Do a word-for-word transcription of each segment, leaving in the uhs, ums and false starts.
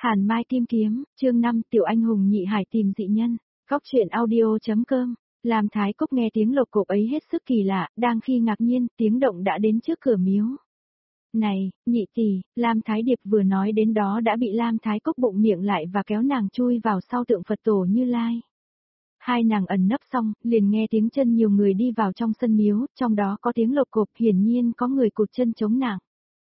Hàn Mai Kim Kiếm, chương năm Tiểu Anh Hùng Nhị Hải tìm dị nhân, góc truyện audio.com. Lam Thái Cốc nghe tiếng lộc cộp ấy hết sức kỳ lạ, đang khi ngạc nhiên, tiếng động đã đến trước cửa miếu. Này, nhị tỷ, Lam Thái Điệp vừa nói đến đó đã bị Lam Thái Cốc bụng miệng lại và kéo nàng chui vào sau tượng Phật tổ Như Lai. Hai nàng ẩn nấp xong, liền nghe tiếng chân nhiều người đi vào trong sân miếu, trong đó có tiếng lộc cộp, hiển nhiên có người cụt chân chống nàng.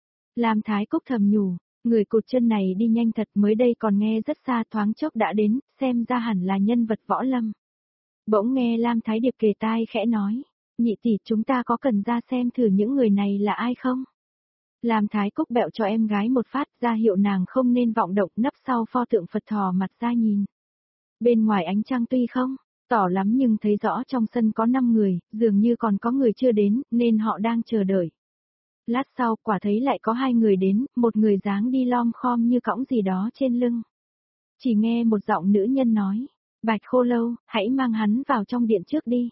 Lam Thái Cốc thầm nhủ, người cụt chân này đi nhanh thật, mới đây còn nghe rất xa, thoáng chốc đã đến, xem ra hẳn là nhân vật võ lâm. Bỗng nghe Lam Thái Điệp kề tai khẽ nói, nhị tỷ, chúng ta có cần ra xem thử những người này là ai không? Lam Thái Cốc bẹo cho em gái một phát, ra hiệu nàng không nên vọng động, nấp sau pho tượng Phật thò mặt ra nhìn. Bên ngoài ánh trăng tuy không tỏ lắm nhưng thấy rõ trong sân có năm người, dường như còn có người chưa đến, nên họ đang chờ đợi. Lát sau, quả thấy lại có hai người đến, một người dáng đi lom khom như cõng gì đó trên lưng. Chỉ nghe một giọng nữ nhân nói, Bạch Khô Lâu, hãy mang hắn vào trong điện trước đi.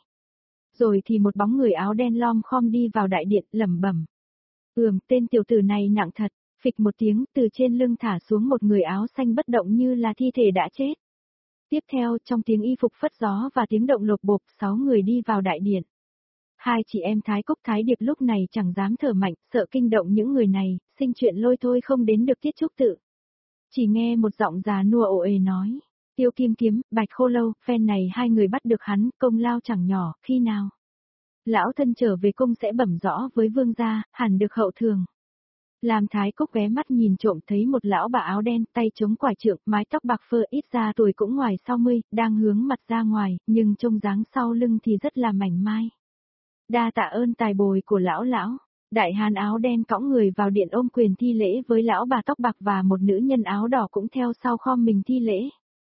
Rồi thì một bóng người áo đen lom khom đi vào đại điện, lẩm bẩm. Ừm, tên tiểu tử này nặng thật, phịch một tiếng, từ trên lưng thả xuống một người áo xanh bất động như là thi thể đã chết. Tiếp theo, trong tiếng y phục phất gió và tiếng động lộp bộp, sáu người đi vào đại điện. Hai chị em Thái Cốc Thái Điệp lúc này chẳng dám thở mạnh, sợ kinh động những người này, sinh chuyện lôi thôi không đến được tiết trúc tự. Chỉ nghe một giọng già nua ồ ề nói, Tiêu Kim Kiếm, Bạch Khô Lâu, phen này hai người bắt được hắn, công lao chẳng nhỏ, khi nào lão thân trở về cung sẽ bẩm rõ với vương gia, hẳn được hậu thường. Lam Thái Cốc ghé mắt nhìn trộm thấy một lão bà áo đen, tay chống quải trượng, mái tóc bạc phơ, ít ra tuổi cũng ngoài sáu mươi, đang hướng mặt ra ngoài, nhưng trông dáng sau lưng thì rất là mảnh mai. Đa tạ ơn tài bồi của lão lão. Đại hán áo đen cõng người vào điện ôm quyền thi lễ với lão bà tóc bạc và một nữ nhân áo đỏ cũng theo sau khom mình thi lễ.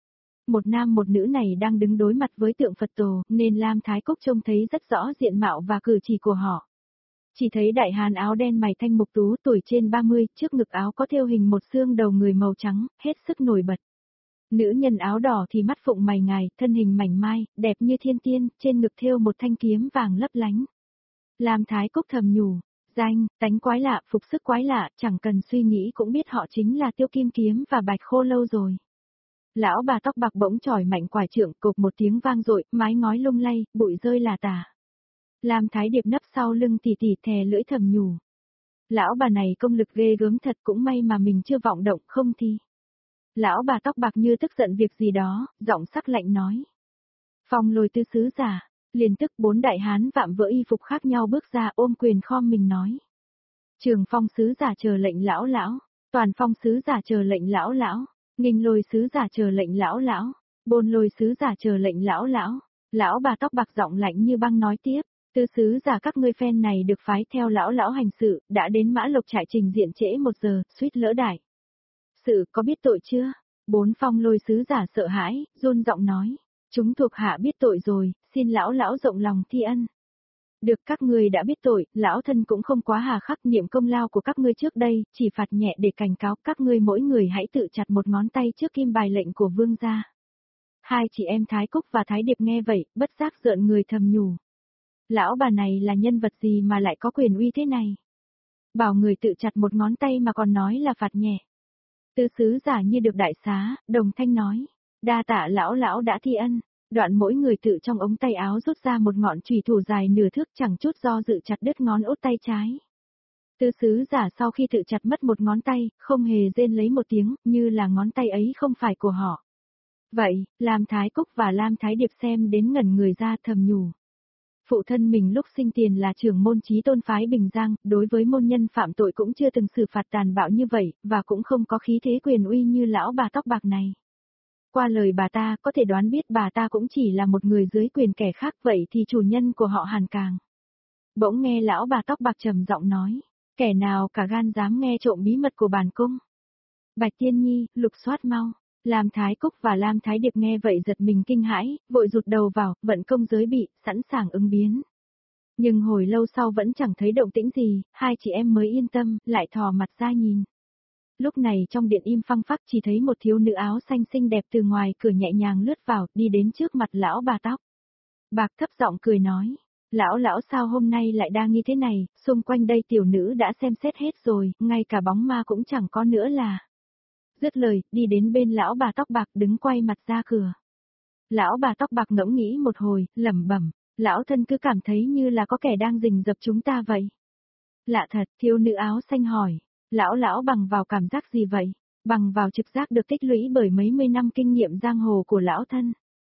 Một nam một nữ này đang đứng đối mặt với tượng Phật tổ, nên Lam Thái Cốc trông thấy rất rõ diện mạo và cử chỉ của họ. Chỉ thấy đại hán áo đen mày thanh mục tú, tuổi trên ba mươi, trước ngực áo có thêu hình một xương đầu người màu trắng, hết sức nổi bật. Nữ nhân áo đỏ thì mắt phụng mày ngài, thân hình mảnh mai, đẹp như thiên tiên, trên ngực thêu một thanh kiếm vàng lấp lánh. Lam Thái Cốc thầm nhủ, danh, tánh quái lạ, phục sức quái lạ, chẳng cần suy nghĩ cũng biết họ chính là Tiêu Kim Kiếm và Bạch Khô Lâu rồi. Lão bà tóc bạc bỗng chỏi mạnh quải trượng, cộp một tiếng vang dội, mái ngói lung lay, bụi rơi là tả. Lam Thái Điệp nấp sau lưng tỉ tỉ thè lưỡi thầm nhủ. Lão bà này công lực ghê gớm thật, cũng may mà mình chưa vọng động, không thì. Lão bà tóc bạc như tức giận việc gì đó, giọng sắc lạnh nói. Phong Lôi Tư sứ giả. Liền tức bốn đại hán vạm vỡ y phục khác nhau bước ra ôm quyền khom mình nói. Trường Phong sứ giả chờ lệnh lão lão, Toàn Phong sứ giả chờ lệnh lão lão, Nghinh Lôi sứ giả chờ lệnh lão lão, Bôn Lôi sứ giả chờ lệnh lão lão. Lão bà tóc bạc giọng lạnh như băng nói tiếp, tư sứ giả các ngươi phen này được phái theo lão lão hành sự, đã đến Mã Lộc trại trình diện trễ một giờ, suýt lỡ đại sự, có biết tội chưa? Bốn Phong Lôi sứ giả sợ hãi, run giọng nói. Chúng thuộc hạ biết tội rồi, xin lão lão rộng lòng thi ân. Được, các ngươi đã biết tội, lão thân cũng không quá hà khắc, niệm công lao của các ngươi trước đây, chỉ phạt nhẹ để cảnh cáo các ngươi mỗi người hãy tự chặt một ngón tay trước kim bài lệnh của vương gia. Hai chị em Thái Cốc và Thái Điệp nghe vậy, bất giác rợn người thầm nhủ. Lão bà này là nhân vật gì mà lại có quyền uy thế này? Bảo người tự chặt một ngón tay mà còn nói là phạt nhẹ. Tư sứ giả như được đại xá, đồng thanh nói. Đa tạ lão lão đã thi ân. Đoạn mỗi người tự trong ống tay áo rút ra một ngọn chùy thủ dài nửa thước, chẳng chút do dự chặt đứt ngón út tay trái. Tư sứ giả sau khi tự chặt mất một ngón tay, không hề rên lấy một tiếng, như là ngón tay ấy không phải của họ. Vậy, Lam Thái Cốc và Lam Thái Điệp xem đến ngẩn người ra thầm nhủ. Phụ thân mình lúc sinh tiền là trưởng môn chí tôn phái Bình Giang, đối với môn nhân phạm tội cũng chưa từng xử phạt tàn bạo như vậy, và cũng không có khí thế quyền uy như lão bà tóc bạc này. Qua lời bà ta có thể đoán biết bà ta cũng chỉ là một người dưới quyền kẻ khác, vậy thì chủ nhân của họ hẳn càng. Bỗng nghe lão bà tóc bạc trầm giọng nói, kẻ nào cả gan dám nghe trộm bí mật của bản cung. Bạch Tiên Nhi, lục soát mau. Lam Thái Cốc và Lam Thái Điệp nghe vậy giật mình kinh hãi, vội rụt đầu vào, vận công giới bị, sẵn sàng ứng biến. Nhưng hồi lâu sau vẫn chẳng thấy động tĩnh gì, hai chị em mới yên tâm, lại thò mặt ra nhìn. Lúc này trong điện im phăng phắc, chỉ thấy một thiếu nữ áo xanh xinh đẹp từ ngoài cửa nhẹ nhàng lướt vào, đi đến trước mặt lão bà tóc bạc, thấp giọng cười nói, lão lão sao hôm nay lại đang như thế này, xung quanh đây tiểu nữ đã xem xét hết rồi, ngay cả bóng ma cũng chẳng có nữa là. Dứt lời, đi đến bên lão bà tóc bạc đứng quay mặt ra cửa. Lão bà tóc bạc ngẫm nghĩ một hồi, lẩm bẩm, lão thân cứ cảm thấy như là có kẻ đang rình rập chúng ta vậy. Lạ thật, thiếu nữ áo xanh hỏi, lão lão bằng vào cảm giác gì vậy? Bằng vào trực giác được tích lũy bởi mấy mươi năm kinh nghiệm giang hồ của lão thân.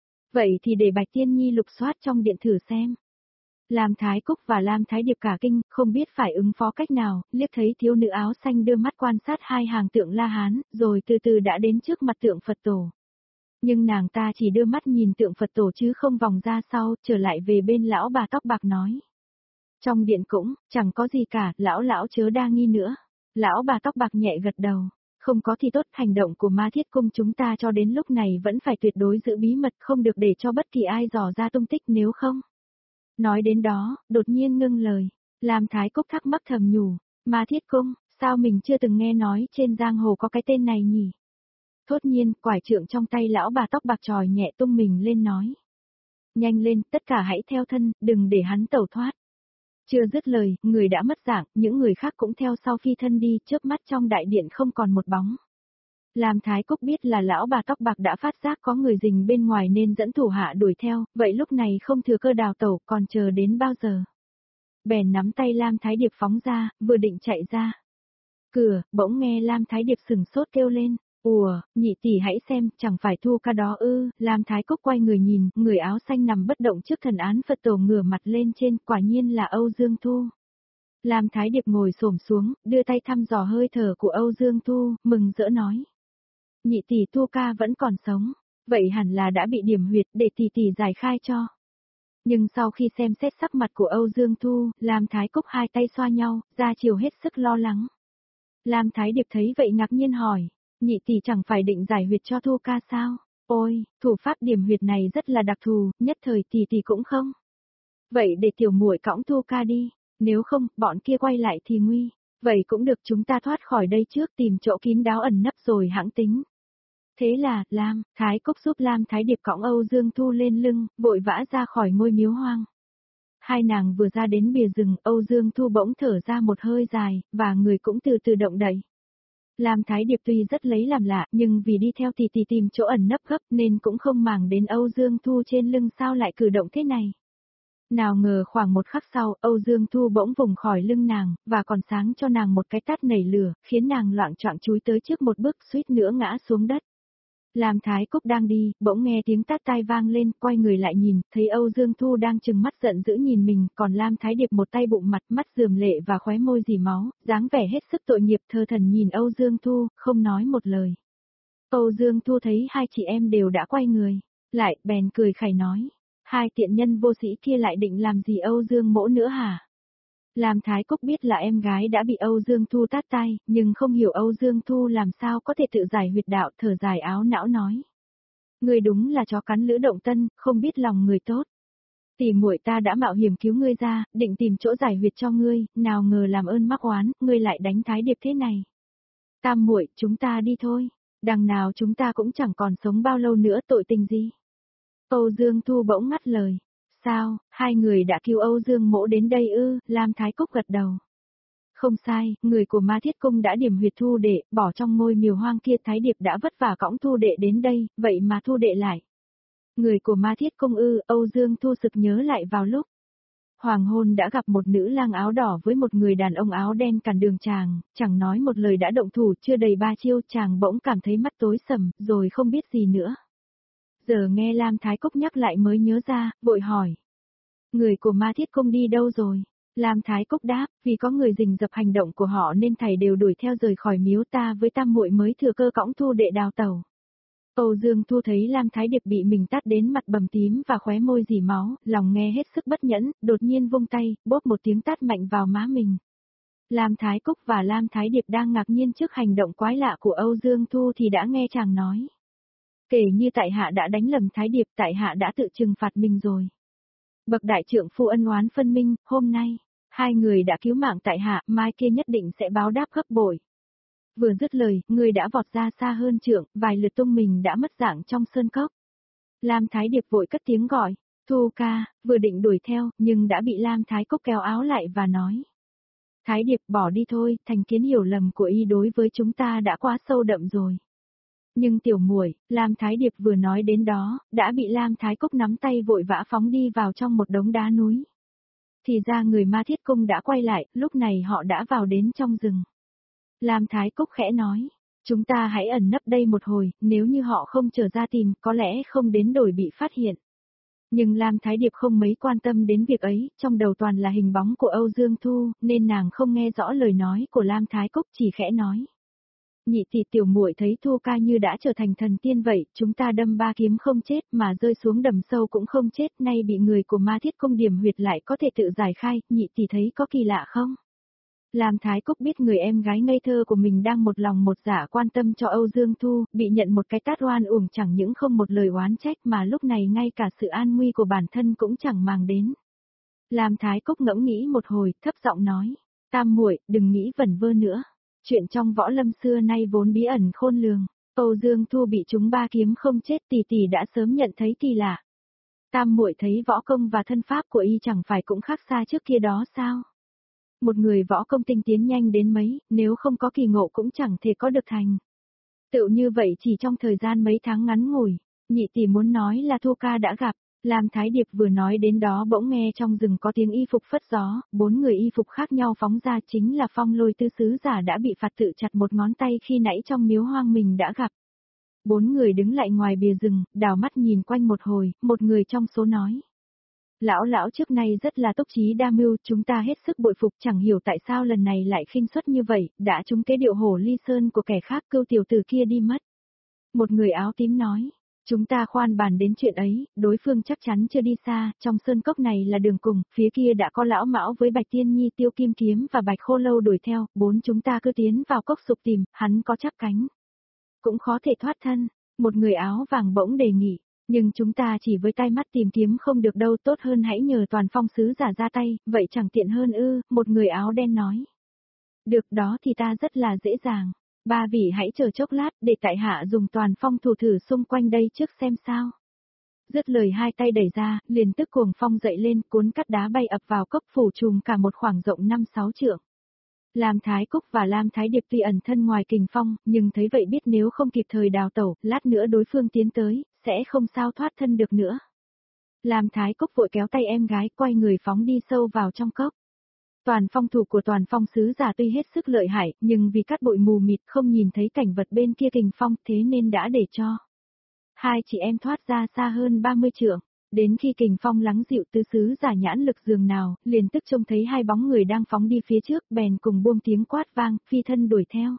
Vậy thì để Bạch Tiên Nhi lục soát trong điện thử xem. Lam Thái Cúc và Lam Thái Điệp cả kinh, không biết phải ứng phó cách nào, liếc thấy thiếu nữ áo xanh đưa mắt quan sát hai hàng tượng La Hán, rồi từ từ đã đến trước mặt tượng Phật tổ. Nhưng nàng ta chỉ đưa mắt nhìn tượng Phật tổ chứ không vòng ra sau, trở lại về bên lão bà tóc bạc nói. Trong điện cũng, chẳng có gì cả, lão lão chớ đa nghi nữa. Lão bà tóc bạc nhẹ gật đầu. Không có thì tốt, hành động của Ma Thiết Cung chúng ta cho đến lúc này vẫn phải tuyệt đối giữ bí mật, không được để cho bất kỳ ai dò ra tung tích, nếu không. Nói đến đó, đột nhiên ngưng lời, làm Thái Cúc thắc mắc thầm nhủ, Ma Thiết Cung, sao mình chưa từng nghe nói trên giang hồ có cái tên này nhỉ? Thốt nhiên, quải trượng trong tay lão bà tóc bạc tròi nhẹ tung mình lên nói. Nhanh lên, tất cả hãy theo thân, đừng để hắn tẩu thoát. Chưa dứt lời, người đã mất dạng, những người khác cũng theo sau phi thân đi, chớp mắt trong đại điện không còn một bóng. Làm Thái Cúc biết là lão bà tóc bạc đã phát giác có người rình bên ngoài nên dẫn thủ hạ đuổi theo, vậy lúc này không thừa cơ đào tẩu, còn chờ đến bao giờ. Bèn nắm tay Lam Thái Điệp phóng ra, vừa định chạy ra. Cửa, bỗng nghe Lam Thái Điệp sừng sốt kêu lên. Ủa, nhị tỷ hãy xem, chẳng phải Thu Ca đó ư? Lam Thái Cúc quay người nhìn, người áo xanh nằm bất động trước thần án Phật tổ ngửa mặt lên trên, quả nhiên là Âu Dương Thu. Lam Thái Điệp ngồi xổm xuống, đưa tay thăm dò hơi thở của Âu Dương Thu, mừng rỡ nói. Nhị tỷ Thu Ca vẫn còn sống, vậy hẳn là đã bị điểm huyệt, để tỷ tỷ giải khai cho. Nhưng sau khi xem xét sắc mặt của Âu Dương Thu, Lam Thái Cúc hai tay xoa nhau, ra chiều hết sức lo lắng. Lam Thái Điệp thấy vậy ngạc nhiên hỏi. Nhị tỷ chẳng phải định giải huyệt cho Thu Ca sao? Ôi, thủ pháp điểm huyệt này rất là đặc thù, nhất thời tỷ tỷ cũng không. Vậy để tiểu muội cõng Thu Ca đi, nếu không, bọn kia quay lại thì nguy. Vậy cũng được, chúng ta thoát khỏi đây trước, tìm chỗ kín đáo ẩn nấp rồi hãng tính. Thế là, Lam, Thái Cúc giúp Lam Thái Điệp cõng Âu Dương Thu lên lưng, vội vã ra khỏi ngôi miếu hoang. Hai nàng vừa ra đến bìa rừng, Âu Dương Thu bỗng thở ra một hơi dài, và người cũng từ từ động đậy. Lam Thái Điệp tuy rất lấy làm lạ, nhưng vì đi theo tỷ tỷ tìm chỗ ẩn nấp gấp nên cũng không màng đến Âu Dương Thu trên lưng sao lại cử động thế này. Nào ngờ khoảng một khắc sau, Âu Dương Thu bỗng vùng khỏi lưng nàng, và còn sáng cho nàng một cái tát nảy lửa, khiến nàng loạng choạng chúi tới trước một bước, suýt nữa ngã xuống đất. Lam Thái Cúc đang đi, bỗng nghe tiếng tát tai vang lên, quay người lại nhìn, thấy Âu Dương Thu đang trừng mắt giận dữ nhìn mình, còn Lam Thái Điệp một tay bụng mặt, mắt rườm lệ và khóe môi dì máu, dáng vẻ hết sức tội nghiệp, thơ thần nhìn Âu Dương Thu, không nói một lời. Âu Dương Thu thấy hai chị em đều đã quay người, lại, bèn cười khẩy nói, hai tiện nhân vô sĩ kia lại định làm gì Âu Dương mỗ nữa hả? Lam Thái Cúc biết là em gái đã bị Âu Dương Thu tát tai, nhưng không hiểu Âu Dương Thu làm sao có thể tự giải huyệt đạo, thở dài áo não nói. Ngươi đúng là chó cắn lữ động tân, không biết lòng người tốt. Tỷ muội ta đã mạo hiểm cứu ngươi ra, định tìm chỗ giải huyệt cho ngươi, nào ngờ làm ơn mắc oán, ngươi lại đánh Thái Điệp thế này. Tam muội, chúng ta đi thôi, đằng nào chúng ta cũng chẳng còn sống bao lâu nữa, tội tình gì. Âu Dương Thu bỗng ngắt lời. Sao, hai người đã cứu Âu Dương mỗ đến đây ư? Lam Thái Cúc gật đầu. Không sai, người của Ma Thiết Cung đã điểm huyệt Thu Đệ, bỏ trong ngôi miều hoang kia, Thái Điệp đã vất vả cõng Thu Đệ đến đây, vậy mà Thu Đệ lại. Người của Ma Thiết Cung ư? Âu Dương Thu sực nhớ lại vào lúc hoàng hôn đã gặp một nữ lang áo đỏ với một người đàn ông áo đen cản đường chàng, chẳng nói một lời đã động thủ, chưa đầy ba chiêu chàng bỗng cảm thấy mắt tối sầm, rồi không biết gì nữa. Giờ nghe Lam Thái Cúc nhắc lại mới nhớ ra, vội hỏi. Người của Ma Thiết Cung đi đâu rồi? Lam Thái Cúc đáp, vì có người rình rập hành động của họ nên thầy đều đuổi theo rời khỏi miếu, ta với tam muội mới thừa cơ cõng Thu Đệ đào tẩu. Âu Dương Thu thấy Lam Thái Điệp bị mình tát đến mặt bầm tím và khóe môi dì máu, lòng nghe hết sức bất nhẫn, đột nhiên vung tay, bóp một tiếng tát mạnh vào má mình. Lam Thái Cúc và Lam Thái Điệp đang ngạc nhiên trước hành động quái lạ của Âu Dương Thu thì đã nghe chàng nói. Kể như tại hạ đã đánh lầm Thái Điệp, tại hạ đã tự trừng phạt mình rồi. Bậc đại trượng phu ân oán phân minh, hôm nay, hai người đã cứu mạng tại hạ, mai kia nhất định sẽ báo đáp gấp bội. Vừa dứt lời, người đã vọt ra xa hơn trượng, vài lượt tung mình đã mất dạng trong sơn cốc. Lam Thái Điệp vội cất tiếng gọi, Thu ca, vừa định đuổi theo, nhưng đã bị Lam Thái Cúc kéo áo lại và nói. Thái Điệp bỏ đi thôi, thành kiến hiểu lầm của y đối với chúng ta đã quá sâu đậm rồi. Nhưng tiểu muội, Lam Thái Điệp vừa nói đến đó, đã bị Lam Thái Cúc nắm tay vội vã phóng đi vào trong một đống đá núi. Thì ra người Ma Thiết Cung đã quay lại, lúc này họ đã vào đến trong rừng. Lam Thái Cúc khẽ nói, chúng ta hãy ẩn nấp đây một hồi, nếu như họ không trở ra tìm, có lẽ không đến đổi bị phát hiện. Nhưng Lam Thái Điệp không mấy quan tâm đến việc ấy, trong đầu toàn là hình bóng của Âu Dương Thu, nên nàng không nghe rõ lời nói của Lam Thái Cúc, chỉ khẽ nói. Nhị tỷ tiểu muội thấy Thu ca như đã trở thành thần tiên vậy, chúng ta đâm ba kiếm không chết mà rơi xuống đầm sâu cũng không chết, nay bị người của Ma Thiết Cung điểm huyệt lại có thể tự giải khai, nhị tỷ thấy có kỳ lạ không? Lam Thái Cúc biết người em gái ngây thơ của mình đang một lòng một dạ quan tâm cho Âu Dương Thu, bị nhận một cái tát oan uổng chẳng những không một lời oán trách mà lúc này ngay cả sự an nguy của bản thân cũng chẳng màng đến. Lam Thái Cúc ngẫm nghĩ một hồi, thấp giọng nói, tam muội, đừng nghĩ vẩn vơ nữa. Chuyện trong võ lâm xưa nay vốn bí ẩn khôn lường, Âu Dương Thu bị chúng ba kiếm không chết tỷ tỷ đã sớm nhận thấy kỳ lạ. Tam muội thấy võ công và thân pháp của y chẳng phải cũng khác xa trước kia đó sao? Một người võ công tinh tiến nhanh đến mấy, nếu không có kỳ ngộ cũng chẳng thể có được thành. Tựu như vậy chỉ trong thời gian mấy tháng ngắn ngủi, nhị tỷ muốn nói là Thu ca đã gặp. Lam Thái Điệp vừa nói đến đó bỗng nghe trong rừng có tiếng y phục phất gió, bốn người y phục khác nhau phóng ra chính là Phong Lôi Tư sứ giả đã bị phạt tự chặt một ngón tay khi nãy trong miếu hoang mình đã gặp. Bốn người đứng lại ngoài bìa rừng, đảo mắt nhìn quanh một hồi, một người trong số nói. Lão lão trước nay rất là túc trí đa mưu, chúng ta hết sức bội phục, chẳng hiểu tại sao lần này lại khinh suất như vậy, đã trúng kế điệu hổ ly sơn của kẻ khác, cưu tiểu tử kia đi mất. Một người áo tím nói. Chúng ta khoan bàn đến chuyện ấy, đối phương chắc chắn chưa đi xa, trong sơn cốc này là đường cùng, phía kia đã có lão mão với Bạch Tiên Nhi, Tiêu Kim Kiếm và Bạch Khô Lâu đuổi theo, bốn chúng ta cứ tiến vào cốc sục tìm, hắn có chắc cánh. Cũng khó thể thoát thân, một người áo vàng bỗng đề nghị, nhưng chúng ta chỉ với tay mắt tìm kiếm không được đâu, tốt hơn hãy nhờ Toàn Phong sứ giả ra tay, vậy chẳng tiện hơn ư, một người áo đen nói. Được đó thì ta rất là dễ dàng. Ba vị hãy chờ chốc lát để tại hạ dùng Toàn Phong thủ thử xung quanh đây trước xem sao. Dứt lời hai tay đẩy ra, liền tức cuồng phong dậy lên, cuốn cắt đá bay ập vào cốc phủ trùm cả một khoảng rộng năm sáu trượng. Lam Thái Cúc và Lam Thái Điệp tuy ẩn thân ngoài kình phong, nhưng thấy vậy biết nếu không kịp thời đào tẩu, lát nữa đối phương tiến tới, sẽ không sao thoát thân được nữa. Lam Thái Cúc vội kéo tay em gái quay người phóng đi sâu vào trong cốc. Toàn phong thủ của Toàn Phong sứ giả tuy hết sức lợi hại, nhưng vì cát bụi mù mịt không nhìn thấy cảnh vật bên kia kình phong, thế nên đã để cho hai chị em thoát ra xa hơn ba mươi trượng. Đến khi kình phong lắng dịu, tứ sứ giả nhãn lực dường nào, liền tức trông thấy hai bóng người đang phóng đi phía trước, bèn cùng buông tiếng quát vang, phi thân đuổi theo.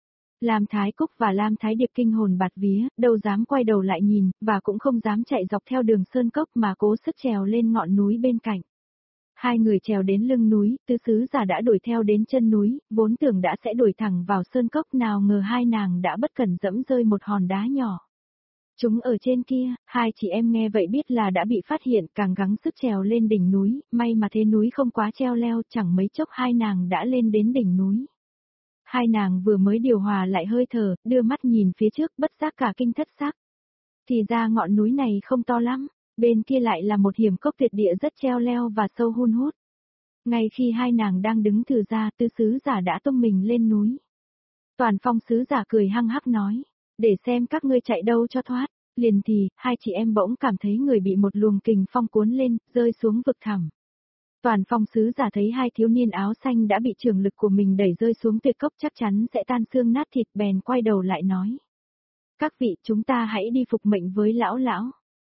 Lam Thái Cúc và Lam Thái Điệp kinh hồn bạt vía, đâu dám quay đầu lại nhìn, và cũng không dám chạy dọc theo đường sơn cốc mà cố sức trèo lên ngọn núi bên cạnh. Hai người trèo đến lưng núi, tứ sứ giả đã đuổi theo đến chân núi, vốn tưởng đã sẽ đuổi thẳng vào sơn cốc, nào ngờ hai nàng đã bất cẩn dẫm rơi một hòn đá nhỏ. Chúng ở trên kia, hai chị em nghe vậy biết là đã bị phát hiện, càng gắng sức trèo lên đỉnh núi, may mà thế núi không quá treo leo, chẳng mấy chốc hai nàng đã lên đến đỉnh núi. Hai nàng vừa mới điều hòa lại hơi thở, đưa mắt nhìn phía trước, bất giác cả kinh thất xác. Thì ra ngọn núi này không to lắm, bên kia lại là một hiểm cốc tuyệt địa rất treo leo và sâu hun hút. Ngay khi hai nàng đang đứng thử ra, tứ sứ giả đã tung mình lên núi. Toàn Phong sứ giả cười hăng hắc nói, để xem các ngươi chạy đâu cho thoát. Liền thì, hai chị em bỗng cảm thấy người bị một luồng kình phong cuốn lên, rơi xuống vực thẳm. Toàn Phong sứ giả thấy hai thiếu niên áo xanh đã bị trường lực của mình đẩy rơi xuống tuyệt cốc chắc chắn sẽ tan xương nát thịt, bèn quay đầu lại nói. Các vị, chúng ta hãy đi phục mệnh với lão lão.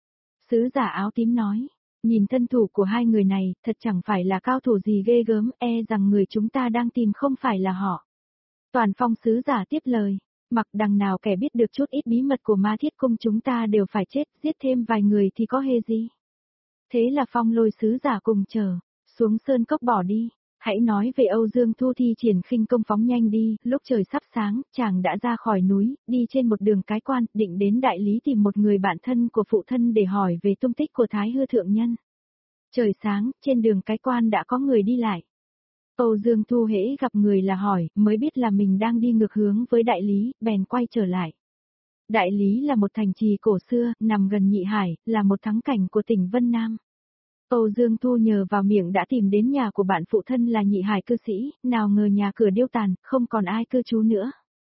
Sứ giả áo tím nói, nhìn thân thủ của hai người này, thật chẳng phải là cao thủ gì ghê gớm, e rằng người chúng ta đang tìm không phải là họ. Toàn Phong sứ giả tiếp lời, mặc đằng nào kẻ biết được chút ít bí mật của Ma Thiết Cung chúng ta đều phải chết, giết thêm vài người thì có hề gì. Thế là Phong Lôi sứ giả cùng chờ, xuống sơn cốc bỏ đi. Hãy nói về Âu Dương Thu thi triển khinh công phóng nhanh đi, lúc trời sắp sáng, chàng đã ra khỏi núi, đi trên một đường cái quan, định đến đại lý tìm một người bạn thân của phụ thân để hỏi về tung tích của Thái Hư Thượng Nhân. Trời sáng, trên đường cái quan đã có người đi lại. Âu Dương Thu hễ gặp người là hỏi, mới biết là mình đang đi ngược hướng với đại lý, bèn quay trở lại. Đại lý là một thành trì cổ xưa, nằm gần Nhị Hải, là một thắng cảnh của tỉnh Vân Nam. Âu Dương Thu nhờ vào miệng đã tìm đến nhà của bạn phụ thân là Nhị Hải cư sĩ, nào ngờ nhà cửa điêu tàn, không còn ai cư trú nữa.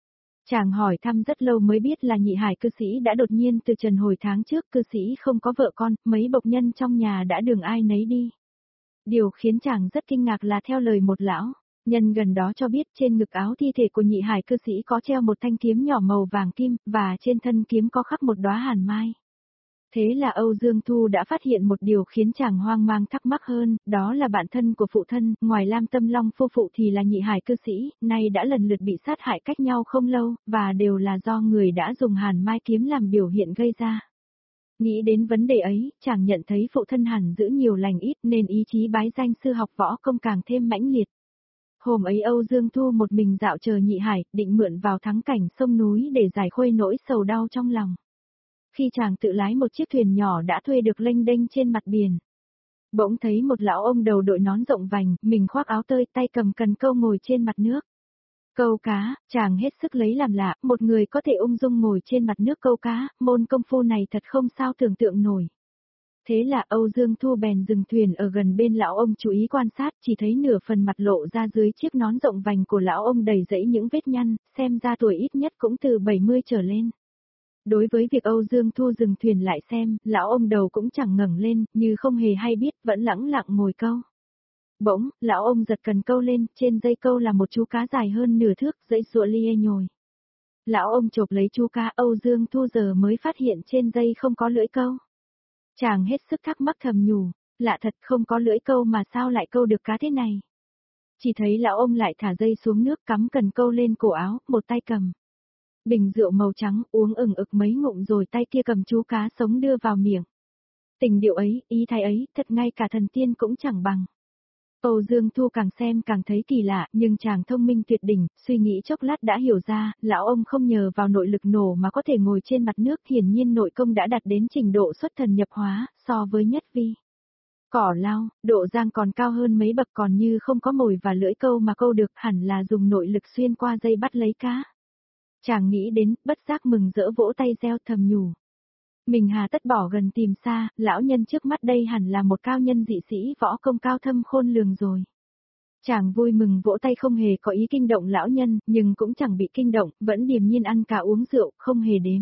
Chàng hỏi thăm rất lâu mới biết là nhị hải cư sĩ đã đột nhiên từ trần hồi tháng trước, cư sĩ không có vợ con, mấy bộc nhân trong nhà đã đường ai nấy đi. Điều khiến chàng rất kinh ngạc là theo lời một lão nhân gần đó cho biết trên ngực áo thi thể của nhị hải cư sĩ có treo một thanh kiếm nhỏ màu vàng kim, và trên thân kiếm có khắc một đóa hàn mai. Thế là Âu Dương Thu đã phát hiện một điều khiến chàng hoang mang thắc mắc hơn, đó là bạn thân của phụ thân, ngoài Lam Tâm Long phu phụ thì là nhị hải cư sĩ, nay đã lần lượt bị sát hại cách nhau không lâu, và đều là do người đã dùng hàn mai kiếm làm biểu hiện gây ra. Nghĩ đến vấn đề ấy, chàng nhận thấy phụ thân hẳn giữ nhiều lành ít nên ý chí bái danh sư học võ công càng thêm mãnh liệt. Hôm ấy Âu Dương Thu một mình dạo chờ nhị hải, định mượn vào thắng cảnh sông núi để giải khuây nỗi sầu đau trong lòng. Khi chàng tự lái một chiếc thuyền nhỏ đã thuê được lênh đênh trên mặt biển. Bỗng thấy một lão ông đầu đội nón rộng vành, mình khoác áo tơi, tay cầm cần câu ngồi trên mặt nước. Câu cá, chàng hết sức lấy làm lạ, một người có thể ung dung ngồi trên mặt nước câu cá, môn công phu này thật không sao tưởng tượng nổi. Thế là Âu Dương Thu bèn dừng thuyền ở gần bên lão ông chú ý quan sát, chỉ thấy nửa phần mặt lộ ra dưới chiếc nón rộng vành của lão ông đầy rẫy những vết nhăn, xem ra tuổi ít nhất cũng từ bảy mươi trở lên. Đối với việc Âu Dương Thu dừng thuyền lại xem, lão ông đầu cũng chẳng ngẩng lên, như không hề hay biết, vẫn lẳng lặng ngồi câu. Bỗng, lão ông giật cần câu lên, trên dây câu là một chú cá dài hơn nửa thước, dãy giụa lia nhồi. Lão ông chộp lấy chú cá, Âu Dương Thu giờ mới phát hiện trên dây không có lưỡi câu. Chàng hết sức thắc mắc thầm nhủ, lạ thật, không có lưỡi câu mà sao lại câu được cá thế này. Chỉ thấy lão ông lại thả dây xuống nước, cắm cần câu lên cổ áo, một tay cầm bình rượu màu trắng, uống ửng ực mấy ngụm rồi tay kia cầm chú cá sống đưa vào miệng. Tình điệu ấy, ý thái ấy, thật ngay cả thần tiên cũng chẳng bằng. Âu Dương Thu càng xem càng thấy kỳ lạ, nhưng chàng thông minh tuyệt đỉnh, suy nghĩ chốc lát đã hiểu ra, lão ông không nhờ vào nội lực nổ mà có thể ngồi trên mặt nước, hiển nhiên nội công đã đạt đến trình độ xuất thần nhập hóa, so với nhất vi cỏ lao, độ giang còn cao hơn mấy bậc, còn như không có mồi và lưỡi câu mà câu được, hẳn là dùng nội lực xuyên qua dây bắt lấy cá. Chàng nghĩ đến, bất giác mừng rỡ vỗ tay reo thầm nhủ. Mình hà tất bỏ gần tìm xa, lão nhân trước mắt đây hẳn là một cao nhân dị sĩ võ công cao thâm khôn lường rồi. Chàng vui mừng vỗ tay không hề có ý kinh động lão nhân, nhưng cũng chẳng bị kinh động, vẫn điềm nhiên ăn cả uống rượu, không hề đếm.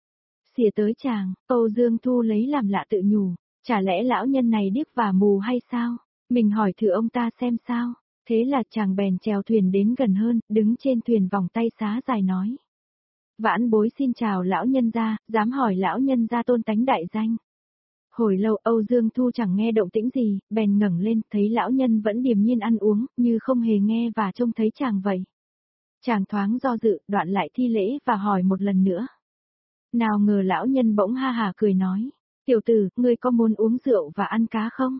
Xỉa tới chàng, Âu Dương Thu lấy làm lạ tự nhủ, chả lẽ lão nhân này điếc và mù hay sao? Mình hỏi thử ông ta xem sao. Thế là chàng bèn chèo thuyền đến gần hơn, đứng trên thuyền vòng tay xá dài nói. Vãn bối xin chào lão nhân gia, dám hỏi lão nhân gia tôn tánh đại danh. Hồi lâu Âu Dương Thu chẳng nghe động tĩnh gì, bèn ngẩng lên, thấy lão nhân vẫn điềm nhiên ăn uống, như không hề nghe và trông thấy chàng vậy. Chàng thoáng do dự, đoạn lại thi lễ và hỏi một lần nữa. Nào ngờ lão nhân bỗng ha hà cười nói, tiểu tử, ngươi có muốn uống rượu và ăn cá không?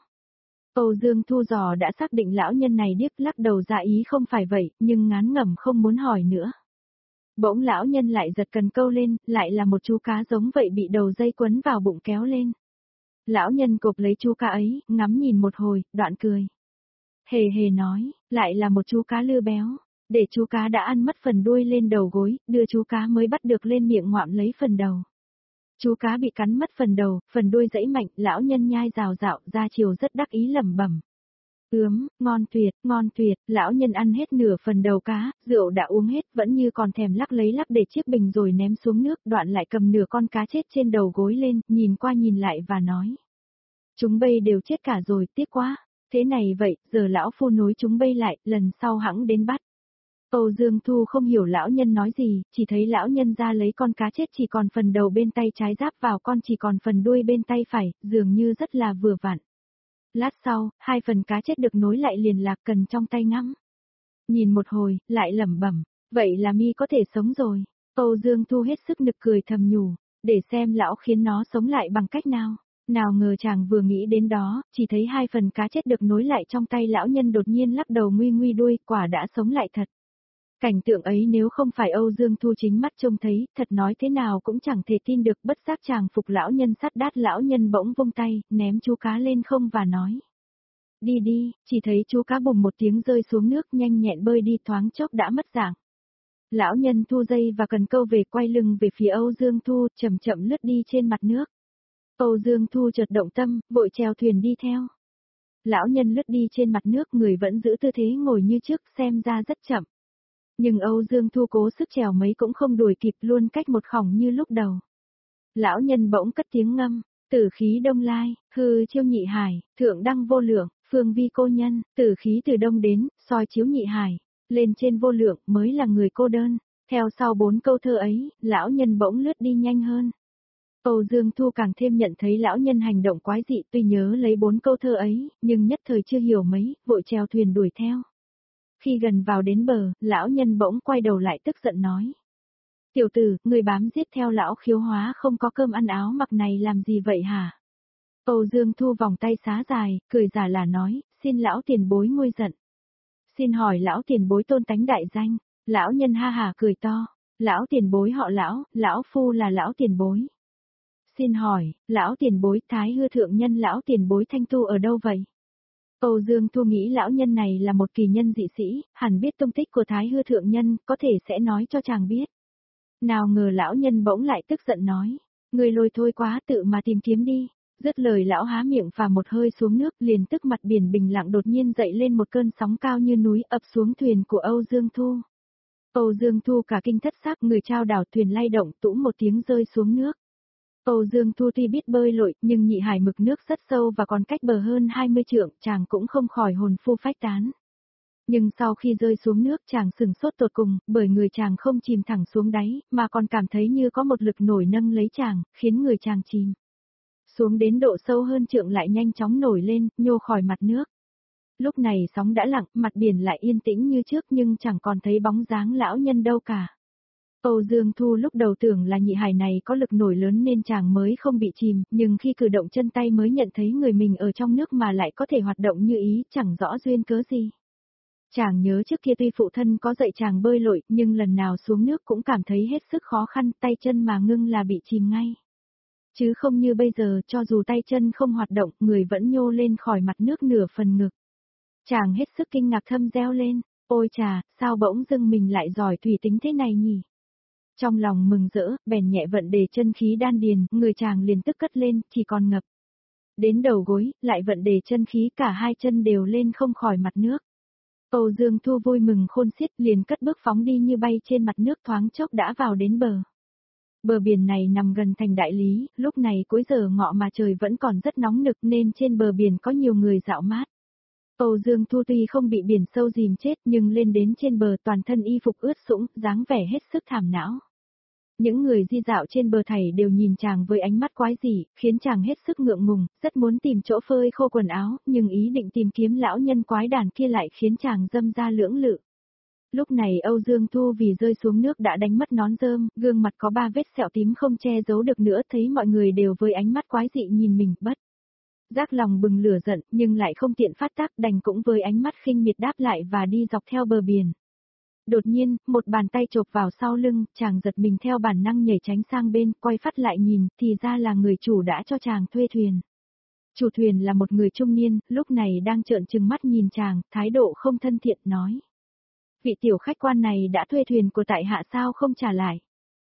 Âu Dương Thu dò đã xác định lão nhân này điếc, lắc đầu ra ý không phải vậy, nhưng ngán ngẩm không muốn hỏi nữa. Bỗng lão nhân lại giật cần câu lên, lại là một chú cá giống vậy bị đầu dây quấn vào bụng kéo lên. Lão nhân cộp lấy chú cá ấy, ngắm nhìn một hồi, đoạn cười. Hề hề nói, lại là một chú cá lưa béo, để chú cá đã ăn mất phần đuôi lên đầu gối, đưa chú cá mới bắt được lên miệng ngoạm lấy phần đầu. Chú cá bị cắn mất phần đầu, phần đuôi giãy mạnh, lão nhân nhai rào rạo, ra chiều rất đắc ý lẩm bẩm. Ướm, ngon tuyệt, ngon tuyệt, lão nhân ăn hết nửa phần đầu cá, rượu đã uống hết, vẫn như còn thèm lắc lấy lắc để chiếc bình rồi ném xuống nước, đoạn lại cầm nửa con cá chết trên đầu gối lên, nhìn qua nhìn lại và nói. Chúng bây đều chết cả rồi, tiếc quá, thế này vậy, giờ lão phu nối chúng bây lại, lần sau hẵng đến bắt. Âu Dương Thu không hiểu lão nhân nói gì, chỉ thấy lão nhân ra lấy con cá chết chỉ còn phần đầu bên tay trái giáp vào con chỉ còn phần đuôi bên tay phải, dường như rất là vừa vặn. Lát sau, hai phần cá chết được nối lại liền lạc cần trong tay ngắm. Nhìn một hồi, lại lẩm bẩm, vậy là mi có thể sống rồi. Âu Dương Thu hết sức nực cười thầm nhủ, để xem lão khiến nó sống lại bằng cách nào. Nào ngờ chàng vừa nghĩ đến đó, chỉ thấy hai phần cá chết được nối lại trong tay lão nhân đột nhiên lắc đầu nguy nguy đuôi, quả đã sống lại thật. Cảnh tượng ấy nếu không phải Âu Dương Thu chính mắt trông thấy, thật nói thế nào cũng chẳng thể tin được, bất giác chàng phục lão nhân sắt đát. Lão nhân bỗng vung tay, ném chú cá lên không và nói. Đi đi, chỉ thấy chú cá bùm một tiếng rơi xuống nước, nhanh nhẹn bơi đi, thoáng chốc đã mất dạng. Lão nhân thu dây và cần câu về, quay lưng về phía Âu Dương Thu, chậm chậm lướt đi trên mặt nước. Âu Dương Thu chợt động tâm, vội chèo thuyền đi theo. Lão nhân lướt đi trên mặt nước, người vẫn giữ tư thế ngồi như trước, xem ra rất chậm. Nhưng Âu Dương Thu cố sức trèo mấy cũng không đuổi kịp, luôn cách một khổng như lúc đầu. Lão nhân bỗng cất tiếng ngâm, tử khí đông lai, hư chiêu nhị hải, thượng đăng vô lượng, phương vi cô nhân, tử khí từ đông đến, soi chiếu nhị hải, lên trên vô lượng mới là người cô đơn. Theo sau bốn câu thơ ấy, lão nhân bỗng lướt đi nhanh hơn. Âu Dương Thu càng thêm nhận thấy lão nhân hành động quái dị, tuy nhớ lấy bốn câu thơ ấy, nhưng nhất thời chưa hiểu mấy, vội chèo thuyền đuổi theo. Khi gần vào đến bờ, lão nhân bỗng quay đầu lại tức giận nói. Tiểu tử, người bám giết theo lão khiếu hóa không có cơm ăn áo mặc này làm gì vậy hả? Âu Dương Thu vòng tay xá dài, cười giả là nói, xin lão tiền bối nguôi giận. Xin hỏi lão tiền bối tôn tánh đại danh, lão nhân ha hà cười to, lão tiền bối họ lão, lão phu là lão tiền bối. Xin hỏi, lão tiền bối thái hư thượng nhân lão tiền bối thanh tu ở đâu vậy? Âu Dương Thu nghĩ lão nhân này là một kỳ nhân dị sĩ, hẳn biết tung tích của thái hư thượng nhân, có thể sẽ nói cho chàng biết. Nào ngờ lão nhân bỗng lại tức giận nói, người lôi thôi quá tự mà tìm kiếm đi. Dứt lời lão há miệng phà một hơi xuống nước, liền tức mặt biển bình lặng đột nhiên dậy lên một cơn sóng cao như núi ập xuống thuyền của Âu Dương Thu. Âu Dương Thu cả kinh thất xác, người trao đảo thuyền lay động tũ một tiếng rơi xuống nước. Âu Dương Thu tuy biết bơi lội, nhưng nhị hải mực nước rất sâu và còn cách bờ hơn hai mươi trượng, chàng cũng không khỏi hồn phu phách tán. Nhưng sau khi rơi xuống nước chàng sừng sốt tột cùng, bởi người chàng không chìm thẳng xuống đáy, mà còn cảm thấy như có một lực nổi nâng lấy chàng, khiến người chàng chìm xuống đến độ sâu hơn trượng lại nhanh chóng nổi lên, nhô khỏi mặt nước. Lúc này sóng đã lặng, mặt biển lại yên tĩnh như trước nhưng chẳng còn thấy bóng dáng lão nhân đâu cả. Âu Dương Thu lúc đầu tưởng là nhị hải này có lực nổi lớn nên chàng mới không bị chìm, nhưng khi cử động chân tay mới nhận thấy người mình ở trong nước mà lại có thể hoạt động như ý, chẳng rõ duyên cớ gì. Chàng nhớ trước kia tuy phụ thân có dạy chàng bơi lội, nhưng lần nào xuống nước cũng cảm thấy hết sức khó khăn, tay chân mà ngưng là bị chìm ngay. Chứ không như bây giờ, cho dù tay chân không hoạt động, người vẫn nhô lên khỏi mặt nước nửa phần ngực. Chàng hết sức kinh ngạc thâm reo lên, ôi chà, sao bỗng dưng mình lại giỏi thủy tính thế này nhỉ? Trong lòng mừng rỡ, bèn nhẹ vận đề chân khí đan điền, người chàng liền tức cất lên, chỉ còn ngập. Đến đầu gối, lại vận đề chân khí cả hai chân đều lên không khỏi mặt nước. Âu Dương Thu vui mừng khôn xiết liền cất bước phóng đi như bay trên mặt nước, thoáng chốc đã vào đến bờ. Bờ biển này nằm gần thành Đại Lý, lúc này cuối giờ ngọ mà trời vẫn còn rất nóng nực nên trên bờ biển có nhiều người dạo mát. Âu Dương Thu tuy không bị biển sâu dìm chết nhưng lên đến trên bờ toàn thân y phục ướt sũng, dáng vẻ hết sức thảm não. Những người di dạo trên bờ thảy đều nhìn chàng với ánh mắt quái dị, khiến chàng hết sức ngượng ngùng, rất muốn tìm chỗ phơi khô quần áo, nhưng ý định tìm kiếm lão nhân quái đản kia lại khiến chàng dâm ra lưỡng lự. Lúc này Âu Dương Thu vì rơi xuống nước đã đánh mất nón rơm, gương mặt có ba vết sẹo tím không che giấu được nữa, thấy mọi người đều với ánh mắt quái dị nhìn mình, bất giác lòng bừng lửa giận, nhưng lại không tiện phát tác, đành cũng với ánh mắt khinh miệt đáp lại và đi dọc theo bờ biển. Đột nhiên, một bàn tay chộp vào sau lưng, chàng giật mình theo bản năng nhảy tránh sang bên, quay phát lại nhìn, thì ra là người chủ đã cho chàng thuê thuyền. Chủ thuyền là một người trung niên, lúc này đang trợn trừng mắt nhìn chàng, thái độ không thân thiện, nói. Vị tiểu khách quan này đã thuê thuyền của tại hạ sao không trả lại?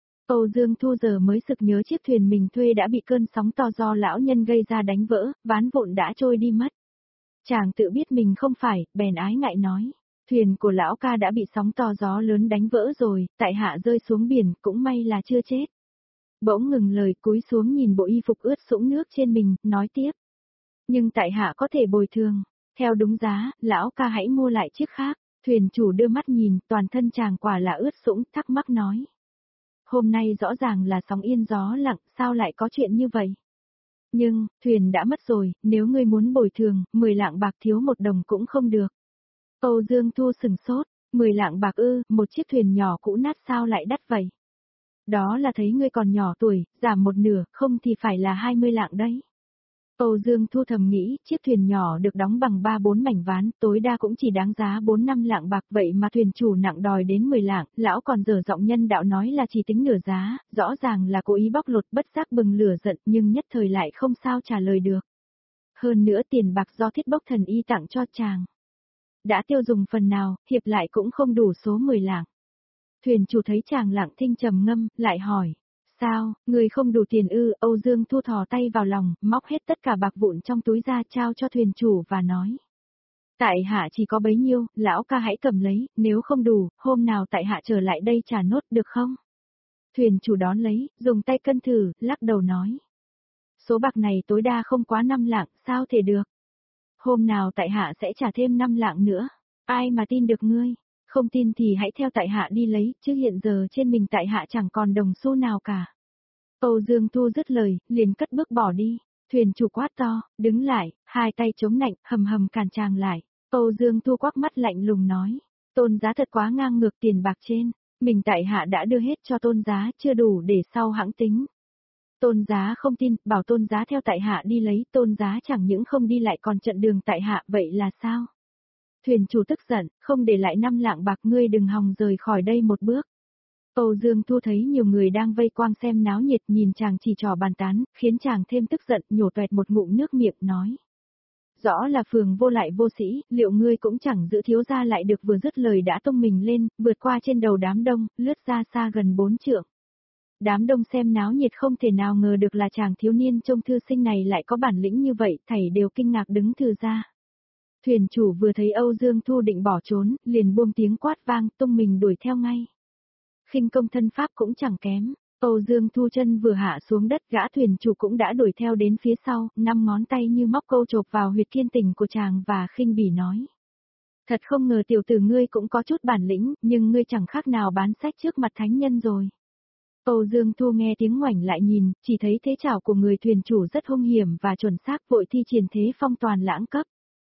Âu Dương Thu giờ mới sực nhớ chiếc thuyền mình thuê đã bị cơn sóng to do lão nhân gây ra đánh vỡ, ván vụn đã trôi đi mất. Chàng tự biết mình không phải, bèn ái ngại nói. Thuyền của lão ca đã bị sóng to gió lớn đánh vỡ rồi, tại hạ rơi xuống biển, cũng may là chưa chết. Bỗng ngừng lời, cúi xuống nhìn bộ y phục ướt sũng nước trên mình, nói tiếp. Nhưng tại hạ có thể bồi thường, theo đúng giá, lão ca hãy mua lại chiếc khác. Thuyền chủ đưa mắt nhìn, toàn thân chàng quả là ướt sũng, thắc mắc nói. Hôm nay rõ ràng là sóng yên gió lặng, sao lại có chuyện như vậy? Nhưng, thuyền đã mất rồi, nếu ngươi muốn bồi thường, mười lạng bạc thiếu một đồng cũng không được. Âu Dương Thu sừng sốt, mười lạng bạc ư, một chiếc thuyền nhỏ cũ nát sao lại đắt vậy? Đó là thấy ngươi còn nhỏ tuổi, giảm một nửa, không thì phải là hai mươi lạng đấy. Âu Dương Thu thầm nghĩ, chiếc thuyền nhỏ được đóng bằng ba bốn mảnh ván, tối đa cũng chỉ đáng giá bốn năm lạng bạc, vậy mà thuyền chủ nặng đòi đến mười lạng, lão còn dở giọng nhân đạo nói là chỉ tính nửa giá, rõ ràng là cố ý bóc lột, bất giác bừng lửa giận nhưng nhất thời lại không sao trả lời được. Hơn nữa tiền bạc do Thiết Bốc Thần Y tặng cho chàng đã tiêu dùng phần nào, hiệp lại cũng không đủ số mười lạng. Thuyền chủ thấy chàng lặng thinh trầm ngâm, lại hỏi. Sao, người không đủ tiền ư? Âu Dương Thu thò tay vào lòng, móc hết tất cả bạc vụn trong túi ra trao cho thuyền chủ và nói. Tại hạ chỉ có bấy nhiêu, lão ca hãy cầm lấy, nếu không đủ, hôm nào tại hạ trở lại đây trả nốt được không? Thuyền chủ đón lấy, dùng tay cân thử, lắc đầu nói. Số bạc này tối đa không quá năm lạng, sao thể được? Hôm nào tại hạ sẽ trả thêm năm lạng nữa. Ai mà tin được ngươi? Không tin thì hãy theo tại hạ đi lấy, chứ hiện giờ trên mình tại hạ chẳng còn đồng xu nào cả. Âu Dương Thu dứt lời, liền cất bước bỏ đi. Thuyền chủ quát to, đứng lại, hai tay chống nạnh, hầm hầm cản chàng lại. Âu Dương Thu quắc mắt lạnh lùng nói, Tôn giá thật quá ngang ngược tiền bạc trên, mình tại hạ đã đưa hết cho Tôn giá, chưa đủ để sau hãng tính. Tôn giá không tin, bảo Tôn giá theo tại hạ đi lấy, Tôn giá chẳng những không đi lại còn chặn đường tại hạ, vậy là sao? Thuyền chủ tức giận, không để lại năm lạng bạc, ngươi đừng hòng rời khỏi đây một bước. Âu Dương Thu thấy nhiều người đang vây quang xem náo nhiệt, nhìn chàng chỉ trò bàn tán, khiến chàng thêm tức giận, nhổ toẹt một ngụm nước miệng nói. Rõ là phường vô lại vô sĩ, liệu ngươi cũng chẳng giữ thiếu gia lại được, vừa dứt lời đã tung mình lên, vượt qua trên đầu đám đông, lướt ra xa gần bốn trượng. Đám đông xem náo nhiệt không thể nào ngờ được là chàng thiếu niên trông thư sinh này lại có bản lĩnh như vậy, thảy đều kinh ngạc đứng thừ ra. Thuyền chủ vừa thấy Âu Dương Thu định bỏ trốn, liền buông tiếng quát vang, tung mình đuổi theo ngay. Khinh công thân pháp cũng chẳng kém, Âu Dương Thu chân vừa hạ xuống đất, gã thuyền chủ cũng đã đuổi theo đến phía sau, năm ngón tay như móc câu chộp vào huyệt kiên tình của chàng và khinh bỉ nói. Thật không ngờ tiểu tử ngươi cũng có chút bản lĩnh, nhưng ngươi chẳng khác nào bán sách trước mặt thánh nhân rồi. Âu Dương Thu nghe tiếng ngoảnh lại nhìn, chỉ thấy thế chảo của người thuyền chủ rất hung hiểm và chuẩn xác, vội thi triển thế phong toàn lãng cấp.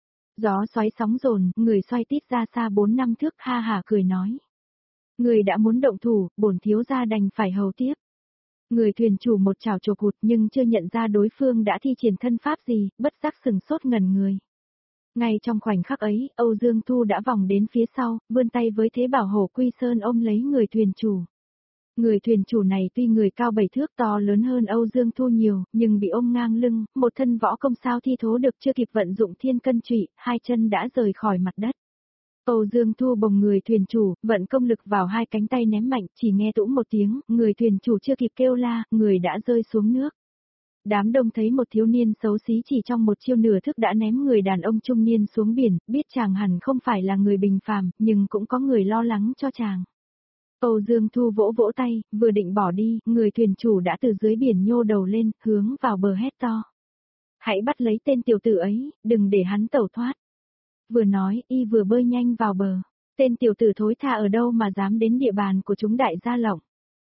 Gió xoáy sóng dồn, người xoay tít ra xa bốn năm thước, ha hả cười nói. Người đã muốn động thủ, bổn thiếu gia đành phải hầu tiếp. Người thuyền chủ một chảo chộp hụt nhưng chưa nhận ra đối phương đã thi triển thân pháp gì, bất giác sừng sốt ngẩn người. Ngay trong khoảnh khắc ấy, Âu Dương Thu đã vòng đến phía sau, vươn tay với thế bảo hổ quy sơn ôm lấy người thuyền chủ. Người thuyền chủ này tuy người cao bảy thước, to lớn hơn Âu Dương Thu nhiều, nhưng bị ôm ngang lưng, một thân võ công sao thi thố được, chưa kịp vận dụng thiên cân trụy, hai chân đã rời khỏi mặt đất. Âu Dương Thu bồng người thuyền chủ, vận công lực vào hai cánh tay ném mạnh, chỉ nghe tũm một tiếng, người thuyền chủ chưa kịp kêu la, người đã rơi xuống nước. Đám đông thấy một thiếu niên xấu xí chỉ trong một chiêu nửa thức đã ném người đàn ông trung niên xuống biển, biết chàng hẳn không phải là người bình phàm, nhưng cũng có người lo lắng cho chàng. Âu Dương Thu vỗ vỗ tay, vừa định bỏ đi, người thuyền chủ đã từ dưới biển nhô đầu lên, hướng vào bờ hét to. Hãy bắt lấy tên tiểu tử ấy, đừng để hắn tẩu thoát. Vừa nói, y vừa bơi nhanh vào bờ. Tên tiểu tử thối tha ở đâu mà dám đến địa bàn của chúng đại gia lộng.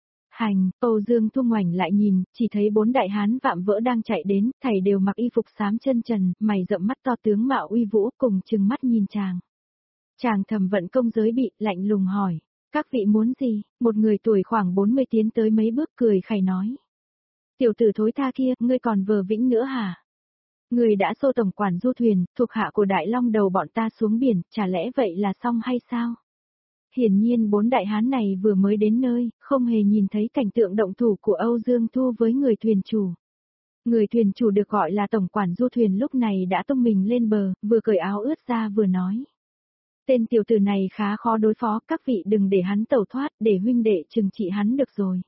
Hành, Âu Dương Thu ngoảnh lại nhìn, chỉ thấy bốn đại hán vạm vỡ đang chạy đến, thảy đều mặc y phục xám chân trần, mày rậm mắt to, tướng mạo uy vũ, cùng chừng mắt nhìn chàng. Chàng thầm vận công giới bị, lạnh lùng hỏi. Các vị muốn gì? Một người tuổi khoảng bốn mươi tiến tới mấy bước cười khẩy nói. Tiểu tử thối tha kia, ngươi còn vờ vĩnh nữa hả? Người đã xô tổng quản du thuyền, thuộc hạ của Đại Long đầu bọn ta xuống biển, chả lẽ vậy là xong hay sao? Hiển nhiên bốn đại hán này vừa mới đến nơi, không hề nhìn thấy cảnh tượng động thủ của Âu Dương Thu với người thuyền chủ. Người thuyền chủ được gọi là tổng quản du thuyền lúc này đã tung mình lên bờ, vừa cởi áo ướt ra vừa nói. Tên tiểu tử này khá khó đối phó, các vị đừng để hắn tẩu thoát, để huynh đệ trừng trị hắn được rồi.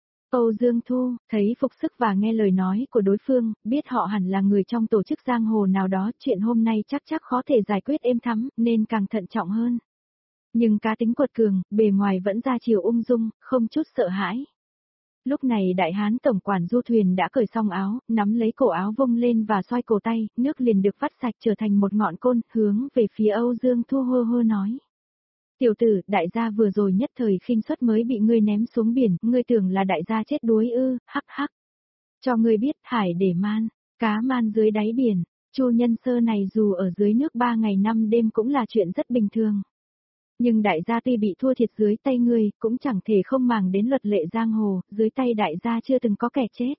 Âu Dương Thu, thấy phục sức và nghe lời nói của đối phương, biết họ hẳn là người trong tổ chức giang hồ nào đó, chuyện hôm nay chắc chắc khó thể giải quyết êm thắm, nên càng thận trọng hơn. Nhưng cá tính quật cường, bề ngoài vẫn ra chiều ung dung, không chút sợ hãi. Lúc này đại hán tổng quản du thuyền đã cởi xong áo, nắm lấy cổ áo vung lên và xoay cổ tay, nước liền được vắt sạch trở thành một ngọn côn, hướng về phía Âu Dương Thu hô hô nói. Tiểu tử, đại gia vừa rồi nhất thời khinh suất mới bị ngươi ném xuống biển, ngươi tưởng là đại gia chết đuối ư, hắc hắc. Cho ngươi biết, hải để man, cá man dưới đáy biển, Chu Nhân Sơ này dù ở dưới nước ba ngày năm đêm cũng là chuyện rất bình thường. Nhưng đại gia tuy bị thua thiệt dưới tay ngươi, cũng chẳng thể không màng đến luật lệ giang hồ, dưới tay đại gia chưa từng có kẻ chết.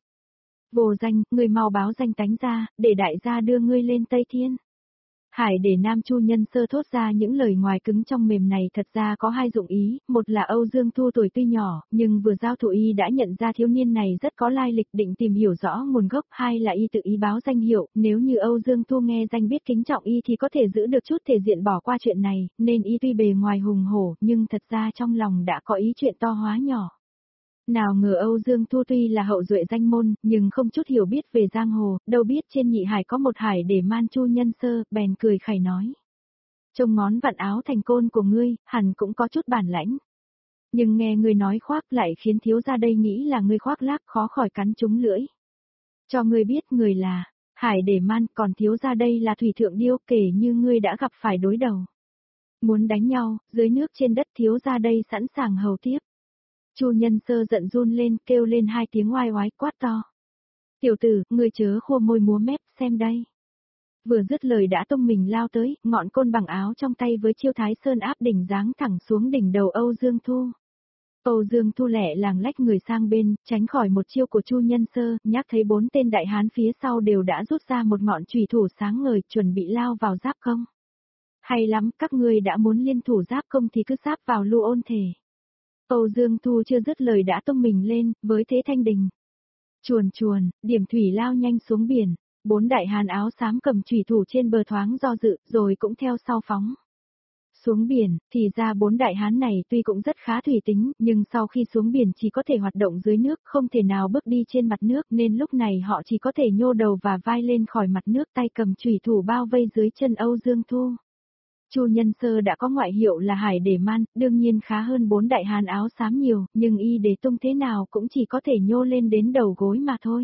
Vô danh, ngươi mau báo danh tánh ra, để đại gia đưa ngươi lên Tây Thiên. Hải để Nam Chu Nhân Sơ thốt ra những lời ngoài cứng trong mềm này thật ra có hai dụng ý, một là Âu Dương Thu tuổi tuy nhỏ, nhưng vừa giao thủ y đã nhận ra thiếu niên này rất có lai lịch, định tìm hiểu rõ nguồn gốc, hai là y tự ý báo danh hiệu, nếu như Âu Dương Thu nghe danh biết kính trọng y thì có thể giữ được chút thể diện bỏ qua chuyện này, nên y tuy bề ngoài hùng hổ, nhưng thật ra trong lòng đã có ý chuyện to hóa nhỏ. Nào ngờ Âu Dương Thu tuy là hậu duệ danh môn, nhưng không chút hiểu biết về giang hồ, đâu biết trên nhị hải có một hải để man Chu Nhân Sơ, bèn cười khẩy nói. Trông ngón vặn áo thành côn của ngươi, hẳn cũng có chút bản lãnh. Nhưng nghe ngươi nói khoác lại khiến thiếu gia đây nghĩ là ngươi khoác lác khó khỏi cắn trúng lưỡi. Cho ngươi biết người là Hải Để Man, còn thiếu gia đây là Thủy Thượng Điêu, kể như ngươi đã gặp phải đối đầu. Muốn đánh nhau, dưới nước trên đất thiếu gia đây sẵn sàng hầu tiếp. Chu Nhân Sơ giận run lên, kêu lên hai tiếng oai oái quát to. Tiểu tử, ngươi chớ khô môi múa mép, xem đây. Vừa dứt lời đã tung mình lao tới, ngọn côn bằng áo trong tay với chiêu Thái Sơn áp đỉnh giáng thẳng xuống đỉnh đầu Âu Dương Thu. Âu Dương Thu lẹ làng lách người sang bên, tránh khỏi một chiêu của Chu Nhân Sơ, nhắc thấy bốn tên đại hán phía sau đều đã rút ra một ngọn chùy thủ sáng ngời, chuẩn bị lao vào giáp công. Hay lắm, các ngươi đã muốn liên thủ giáp công thì cứ sáp vào lưu ôn thể. Âu Dương Thu chưa dứt lời đã tung mình lên, với thế thanh đình. Chuồn chuồn, điểm thủy lao nhanh xuống biển, bốn đại hán áo xám cầm chùy thủ trên bờ thoáng do dự, rồi cũng theo sau phóng. Xuống biển, thì ra bốn đại hán này tuy cũng rất khá thủy tính, nhưng sau khi xuống biển chỉ có thể hoạt động dưới nước, không thể nào bước đi trên mặt nước, nên lúc này họ chỉ có thể nhô đầu và vai lên khỏi mặt nước, tay cầm chùy thủ bao vây dưới chân Âu Dương Thu. Chu Nhân Sơ đã có ngoại hiệu là Hải Để Man, đương nhiên khá hơn bốn đại hán áo xám nhiều, nhưng y để tung thế nào cũng chỉ có thể nhô lên đến đầu gối mà thôi.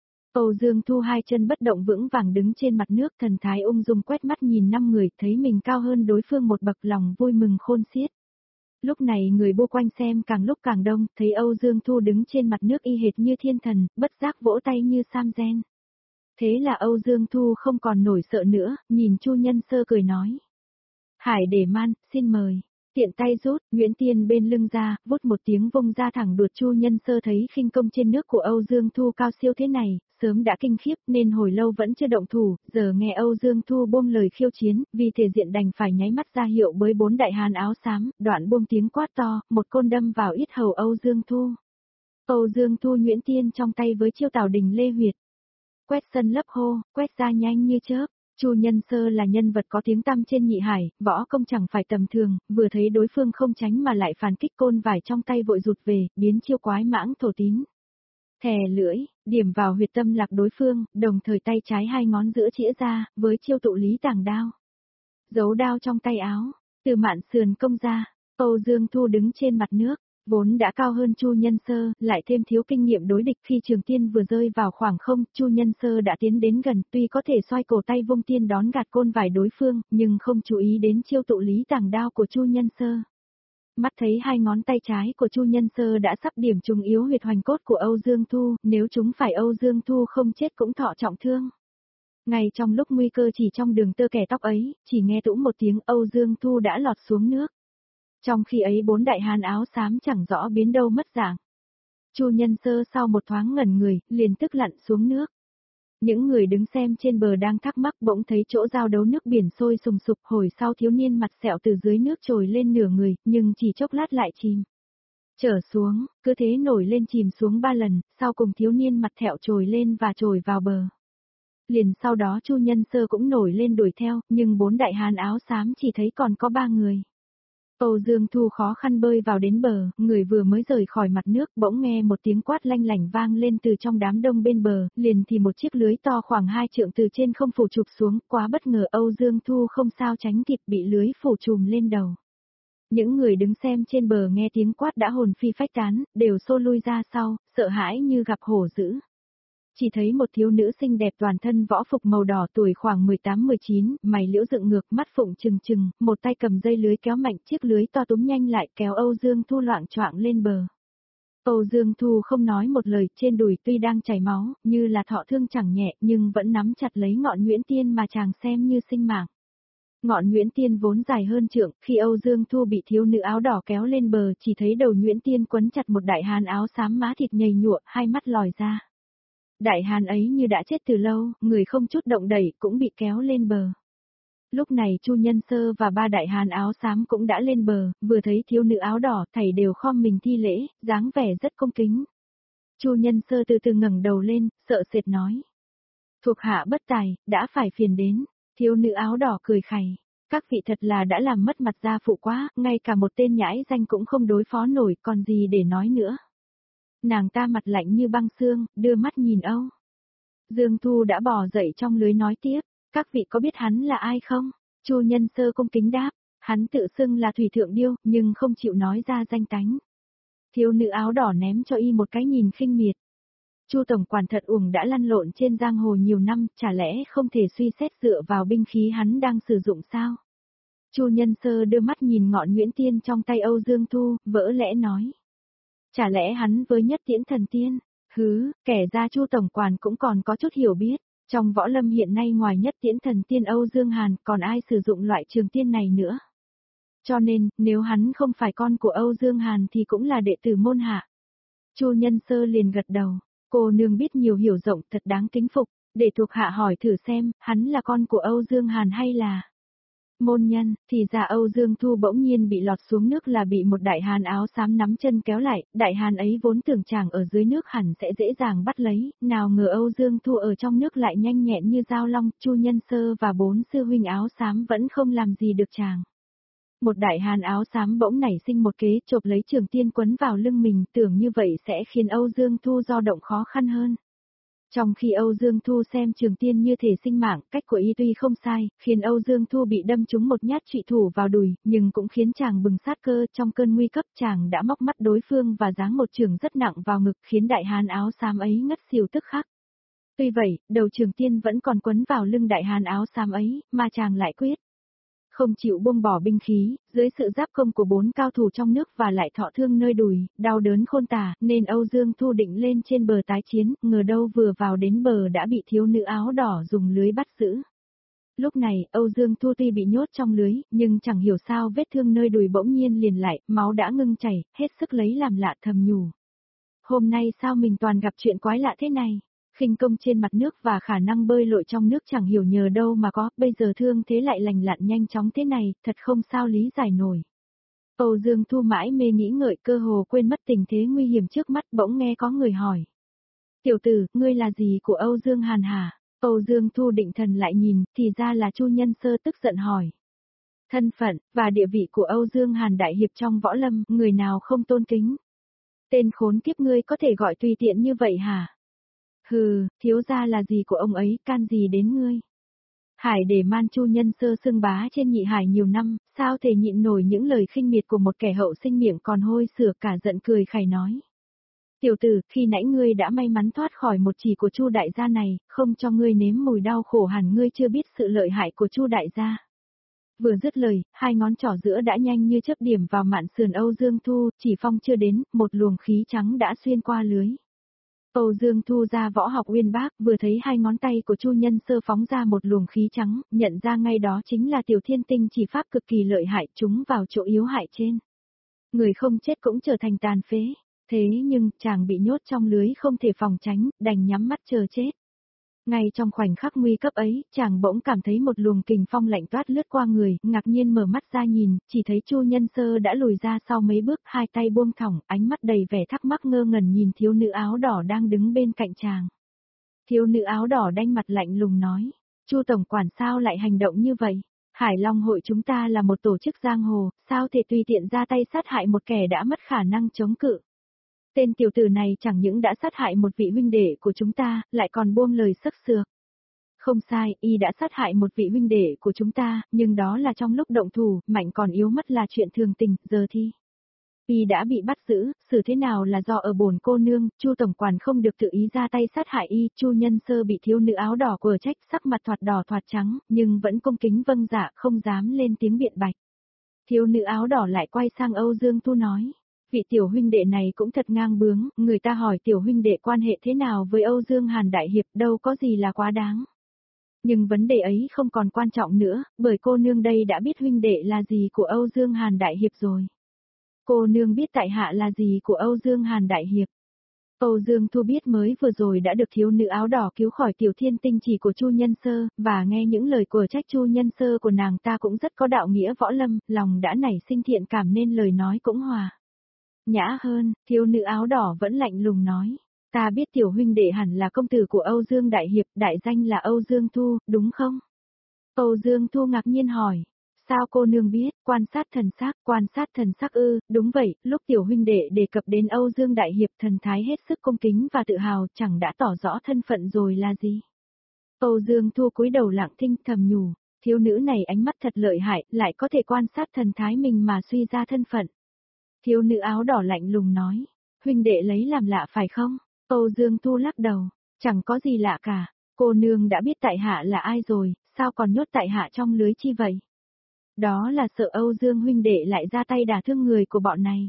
Âu Dương Thu hai chân bất động vững vàng đứng trên mặt nước, thần thái ung dung quét mắt nhìn năm người, thấy mình cao hơn đối phương một bậc, lòng vui mừng khôn xiết. Lúc này người bu quanh xem càng lúc càng đông, thấy Âu Dương Thu đứng trên mặt nước y hệt như thiên thần, bất giác vỗ tay như sam gen. Thế là Âu Dương Thu không còn nổi sợ nữa, nhìn Chu Nhân Sơ cười nói. Hải Để Man, xin mời. Tiện tay rút, Nguyễn Tiên bên lưng ra, vút một tiếng vung ra thẳng đuột. Chu Nhân Sơ thấy khinh công trên nước của Âu Dương Thu cao siêu thế này, sớm đã kinh khiếp nên hồi lâu vẫn chưa động thủ, giờ nghe Âu Dương Thu buông lời khiêu chiến, vì thể diện đành phải nháy mắt ra hiệu với bốn đại hán áo xám, đoạn buông tiếng quát to, một côn đâm vào yết hầu Âu Dương Thu. Âu Dương Thu Nguyễn Tiên trong tay với chiêu Tào Đình Lê Huyệt. Quét sân lấp hô, quét ra nhanh như chớp. Chu Nhân Sơ là nhân vật có tiếng tăm trên nhị hải, võ công chẳng phải tầm thường, vừa thấy đối phương không tránh mà lại phản kích, côn vải trong tay vội rụt về, biến chiêu quái mãng thổ tín. Thè lưỡi, điểm vào huyệt tâm lạc đối phương, đồng thời tay trái hai ngón giữa chĩa ra, với chiêu tụ lý tàng đao. Giấu đao trong tay áo, từ mạn sườn công ra, Âu Dương Thu đứng trên mặt nước. Vốn đã cao hơn Chu Nhân Sơ, lại thêm thiếu kinh nghiệm đối địch, khi trường tiên vừa rơi vào khoảng không, Chu Nhân Sơ đã tiến đến gần, tuy có thể xoay cổ tay vung tiên đón gạt côn vải đối phương, nhưng không chú ý đến chiêu tụ lý tàng đao của Chu Nhân Sơ. Mắt thấy hai ngón tay trái của Chu Nhân Sơ đã sắp điểm trúng yếu huyệt hoành cốt của Âu Dương Thu, nếu chúng phải Âu Dương Thu không chết cũng thọ trọng thương. Ngay trong lúc nguy cơ chỉ trong đường tơ kẻ tóc ấy, chỉ nghe tũm một tiếng, Âu Dương Thu đã lọt xuống nước. Trong khi ấy bốn đại hán áo xám chẳng rõ biến đâu mất dạng. Chu Nhân Sơ sau một thoáng ngẩn người, liền tức lặn xuống nước. Những người đứng xem trên bờ đang thắc mắc bỗng thấy chỗ giao đấu nước biển sôi sùng sục, hồi sau thiếu niên mặt sẹo từ dưới nước trồi lên nửa người, nhưng chỉ chốc lát lại chìm. Trở xuống, cứ thế nổi lên chìm xuống ba lần, sau cùng thiếu niên mặt thẹo trồi lên và trồi vào bờ. Liền sau đó Chu Nhân Sơ cũng nổi lên đuổi theo, nhưng bốn đại hán áo xám chỉ thấy còn có ba người. Âu Dương Thu khó khăn bơi vào đến bờ, người vừa mới rời khỏi mặt nước, bỗng nghe một tiếng quát lanh lảnh vang lên từ trong đám đông bên bờ, liền thì một chiếc lưới to khoảng hai trượng từ trên không phủ chụp xuống, quá bất ngờ Âu Dương Thu không sao tránh kịp, bị lưới phủ trùm lên đầu. Những người đứng xem trên bờ nghe tiếng quát đã hồn phi phách tán, đều xô lui ra sau, sợ hãi như gặp hổ dữ. Chỉ thấy một thiếu nữ xinh đẹp toàn thân võ phục màu đỏ, tuổi khoảng mười tám mười chín, mày liễu dựng ngược, mắt phụng trừng trừng, một tay cầm dây lưới kéo mạnh, chiếc lưới to túm nhanh lại kéo Âu Dương Thu loạng choạng lên bờ. Âu Dương Thu không nói một lời, trên đùi tuy đang chảy máu, như là thọ thương chẳng nhẹ, nhưng vẫn nắm chặt lấy ngọn nhuyễn tiên mà chàng xem như sinh mạng. Ngọn nhuyễn tiên vốn dài hơn trượng, khi Âu Dương Thu bị thiếu nữ áo đỏ kéo lên bờ, chỉ thấy đầu nhuyễn tiên quấn chặt một đại hán áo xám má thịt nhầy nhụa, hai mắt lòi ra. Đại hán ấy như đã chết từ lâu, người không chút động đẩy cũng bị kéo lên bờ. Lúc này Chu Nhân Sơ và ba đại hán áo xám cũng đã lên bờ, vừa thấy thiếu nữ áo đỏ, thảy đều khom mình thi lễ, dáng vẻ rất cung kính. Chu Nhân Sơ từ từ ngẩng đầu lên, sợ sệt nói: "Thuộc hạ bất tài, đã phải phiền đến." Thiếu nữ áo đỏ cười khẩy: "Các vị thật là đã làm mất mặt gia phụ quá, ngay cả một tên nhãi danh cũng không đối phó nổi, còn gì để nói nữa." Nàng ta mặt lạnh như băng xương, đưa mắt nhìn Âu Dương Thu đã bò dậy trong lưới nói tiếp: "Các vị có biết hắn là ai không?" Chu Nhân Sơ cung kính đáp, hắn tự xưng là Thủy Thượng Điêu, nhưng không chịu nói ra danh tánh. Thiếu nữ áo đỏ ném cho y một cái nhìn khinh miệt. Chu tổng quản thật uổng đã lăn lộn trên giang hồ nhiều năm, chả lẽ không thể suy xét dựa vào binh khí hắn đang sử dụng sao? Chu Nhân Sơ đưa mắt nhìn ngọn nhuyễn tiên trong tay Âu Dương Thu, vỡ lẽ nói. Chả lẽ hắn với nhất tiễn thần tiên? Hứ, kẻ ra Chu tổng quản cũng còn có chút hiểu biết. Trong võ lâm hiện nay ngoài nhất tiễn thần tiên Âu Dương Hàn còn ai sử dụng loại trường tiên này nữa. Cho nên, nếu hắn không phải con của Âu Dương Hàn thì cũng là đệ tử môn hạ. Chu Nhân Sơ liền gật đầu, cô nương biết nhiều hiểu rộng thật đáng kính phục, để thuộc hạ hỏi thử xem, hắn là con của Âu Dương Hàn hay là môn nhân, thì ra Âu Dương Thu bỗng nhiên bị lọt xuống nước là bị một đại hàn áo xám nắm chân kéo lại, đại hàn ấy vốn tưởng chàng ở dưới nước hẳn sẽ dễ dàng bắt lấy, nào ngờ Âu Dương Thu ở trong nước lại nhanh nhẹn như dao long, Chu Nhân Sơ và bốn sư huynh áo xám vẫn không làm gì được chàng. Một đại hàn áo xám bỗng nảy sinh một kế chộp lấy trường tiên quấn vào lưng mình, tưởng như vậy sẽ khiến Âu Dương Thu do động khó khăn hơn. Trong khi Âu Dương Thu xem trường tiên như thể sinh mạng, cách của y tuy không sai, khiến Âu Dương Thu bị đâm trúng một nhát trụy thủ vào đùi, nhưng cũng khiến chàng bừng sát cơ, trong cơn nguy cấp chàng đã móc mắt đối phương và giáng một trường rất nặng vào ngực, khiến đại hàn áo xám ấy ngất xỉu tức khắc. Tuy vậy, đầu trường tiên vẫn còn quấn vào lưng đại hàn áo xám ấy, mà chàng lại quyết không chịu buông bỏ binh khí, dưới sự giáp công của bốn cao thủ trong nước và lại thọ thương nơi đùi, đau đớn khôn tả, nên Âu Dương Thu định lên trên bờ tái chiến, ngờ đâu vừa vào đến bờ đã bị thiếu nữ áo đỏ dùng lưới bắt giữ. Lúc này, Âu Dương Thu tuy bị nhốt trong lưới, nhưng chẳng hiểu sao vết thương nơi đùi bỗng nhiên liền lại, máu đã ngưng chảy, hết sức lấy làm lạ thầm nhủ. Hôm nay sao mình toàn gặp chuyện quái lạ thế này? Khinh công trên mặt nước và khả năng bơi lội trong nước chẳng hiểu nhờ đâu mà có, bây giờ thương thế lại lành lặn nhanh chóng thế này, thật không sao lý giải nổi. Âu Dương Thu mãi mê nghĩ ngợi cơ hồ quên mất tình thế nguy hiểm trước mắt, bỗng nghe có người hỏi. Tiểu tử, ngươi là gì của Âu Dương Hàn hả? Âu Dương Thu định thần lại nhìn, thì ra là Chu Nhân Sơ tức giận hỏi. Thân phận, và địa vị của Âu Dương Hàn đại hiệp trong võ lâm, người nào không tôn kính? Tên khốn kiếp ngươi có thể gọi tùy tiện như vậy hả? Hừ, thiếu gia là gì của ông ấy, can gì đến ngươi? Hải để man Chu Nhân Sơ xưng bá trên nhị hải nhiều năm, sao thể nhịn nổi những lời khinh miệt của một kẻ hậu sinh miệng còn hôi sửa cả giận cười khẩy nói. Tiểu tử, khi nãy ngươi đã may mắn thoát khỏi một chỉ của Chu đại gia này, không cho ngươi nếm mùi đau khổ hẳn ngươi chưa biết sự lợi hại của Chu đại gia. Vừa dứt lời, hai ngón trỏ giữa đã nhanh như chớp điểm vào mạn sườn Âu Dương Thu, chỉ phong chưa đến, một luồng khí trắng đã xuyên qua lưới. Âu Dương Thu ra võ học uyên bác, vừa thấy hai ngón tay của Chu Nhân Sơ phóng ra một luồng khí trắng, nhận ra ngay đó chính là tiểu thiên tinh chỉ pháp cực kỳ lợi hại, chúng vào chỗ yếu hại trên. Người không chết cũng trở thành tàn phế, thế nhưng chàng bị nhốt trong lưới không thể phòng tránh, đành nhắm mắt chờ chết. Ngay trong khoảnh khắc nguy cấp ấy, chàng bỗng cảm thấy một luồng kình phong lạnh toát lướt qua người, ngạc nhiên mở mắt ra nhìn, chỉ thấy Chu Nhân Sơ đã lùi ra sau mấy bước, hai tay buông thõng, ánh mắt đầy vẻ thắc mắc ngơ ngẩn nhìn thiếu nữ áo đỏ đang đứng bên cạnh chàng. Thiếu nữ áo đỏ đanh mặt lạnh lùng nói, Chu tổng quản sao lại hành động như vậy? Hải Long hội chúng ta là một tổ chức giang hồ, sao thể tùy tiện ra tay sát hại một kẻ đã mất khả năng chống cự? Tên tiểu tử này chẳng những đã sát hại một vị huynh đệ của chúng ta, lại còn buông lời sắc sược. Không sai, y đã sát hại một vị huynh đệ của chúng ta, nhưng đó là trong lúc động thủ, mạnh còn yếu mất là chuyện thường tình, giờ thì y đã bị bắt giữ, xử thế nào là do ở bổn cô nương, Chu tổng quản không được tự ý ra tay sát hại y, Chu Nhân Sơ bị thiếu nữ áo đỏ quở trách, sắc mặt thoạt đỏ thoạt trắng, nhưng vẫn cung kính vâng dạ, không dám lên tiếng biện bạch. Thiếu nữ áo đỏ lại quay sang Âu Dương Thu nói. Vị tiểu huynh đệ này cũng thật ngang bướng, người ta hỏi tiểu huynh đệ quan hệ thế nào với Âu Dương Hàn đại hiệp đâu có gì là quá đáng. Nhưng vấn đề ấy không còn quan trọng nữa, bởi cô nương đây đã biết huynh đệ là gì của Âu Dương Hàn đại hiệp rồi. Cô nương biết tại hạ là gì của Âu Dương Hàn đại hiệp. Âu Dương Thu biết mới vừa rồi đã được thiếu nữ áo đỏ cứu khỏi tiểu thiên tinh chỉ của Chu Nhân Sơ, và nghe những lời của trách Chu Nhân Sơ của nàng ta cũng rất có đạo nghĩa võ lâm, lòng đã nảy sinh thiện cảm nên lời nói cũng hòa nhã hơn, thiếu nữ áo đỏ vẫn lạnh lùng nói. Ta biết tiểu huynh đệ hẳn là công tử của Âu Dương Đại Hiệp, đại danh là Âu Dương Thu, đúng không? Âu Dương Thu ngạc nhiên hỏi. Sao cô nương biết, quan sát thần sắc, quan sát thần sắc ư, đúng vậy, lúc tiểu huynh đệ đề cập đến Âu Dương Đại Hiệp thần thái hết sức cung kính và tự hào, chẳng đã tỏ rõ thân phận rồi là gì? Âu Dương Thu cúi đầu lặng thinh thầm nhủ, thiếu nữ này ánh mắt thật lợi hại, lại có thể quan sát thần thái mình mà suy ra thân phận. Thiếu nữ áo đỏ lạnh lùng nói, huynh đệ lấy làm lạ phải không? Âu Dương Thu lắc đầu, chẳng có gì lạ cả, cô nương đã biết tại hạ là ai rồi, sao còn nhốt tại hạ trong lưới chi vậy? Đó là sợ Âu Dương huynh đệ lại ra tay đả thương người của bọn này.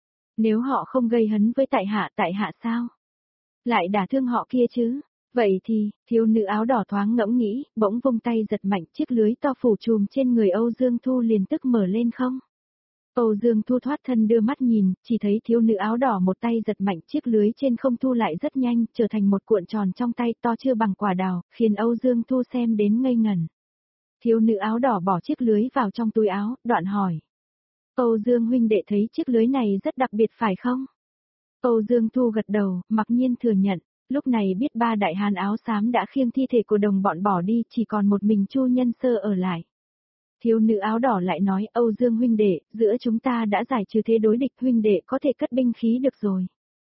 Nếu họ không gây hấn với tại hạ, tại hạ sao? Lại đả thương họ kia chứ? Vậy thì, thiếu nữ áo đỏ thoáng ngẫm nghĩ, bỗng vung tay giật mạnh chiếc lưới to phủ trùm trên người Âu Dương Thu liền tức mở lên không? Âu Dương Thu thoát thân đưa mắt nhìn, chỉ thấy thiếu nữ áo đỏ một tay giật mạnh chiếc lưới trên không thu lại rất nhanh, trở thành một cuộn tròn trong tay to chưa bằng quả đào, khiến Âu Dương Thu xem đến ngây ngẩn. Thiếu nữ áo đỏ bỏ chiếc lưới vào trong túi áo, đoạn hỏi. Âu Dương huynh đệ thấy chiếc lưới này rất đặc biệt phải không? Âu Dương Thu gật đầu, mặc nhiên thừa nhận, lúc này biết ba đại hán áo xám đã khiêng thi thể của đồng bọn bỏ đi, chỉ còn một mình Chu Nhân Sơ ở lại. Thiếu nữ áo đỏ lại nói, Âu Dương huynh đệ, giữa chúng ta đã giải trừ thế đối địch, huynh đệ có thể cất binh khí được rồi.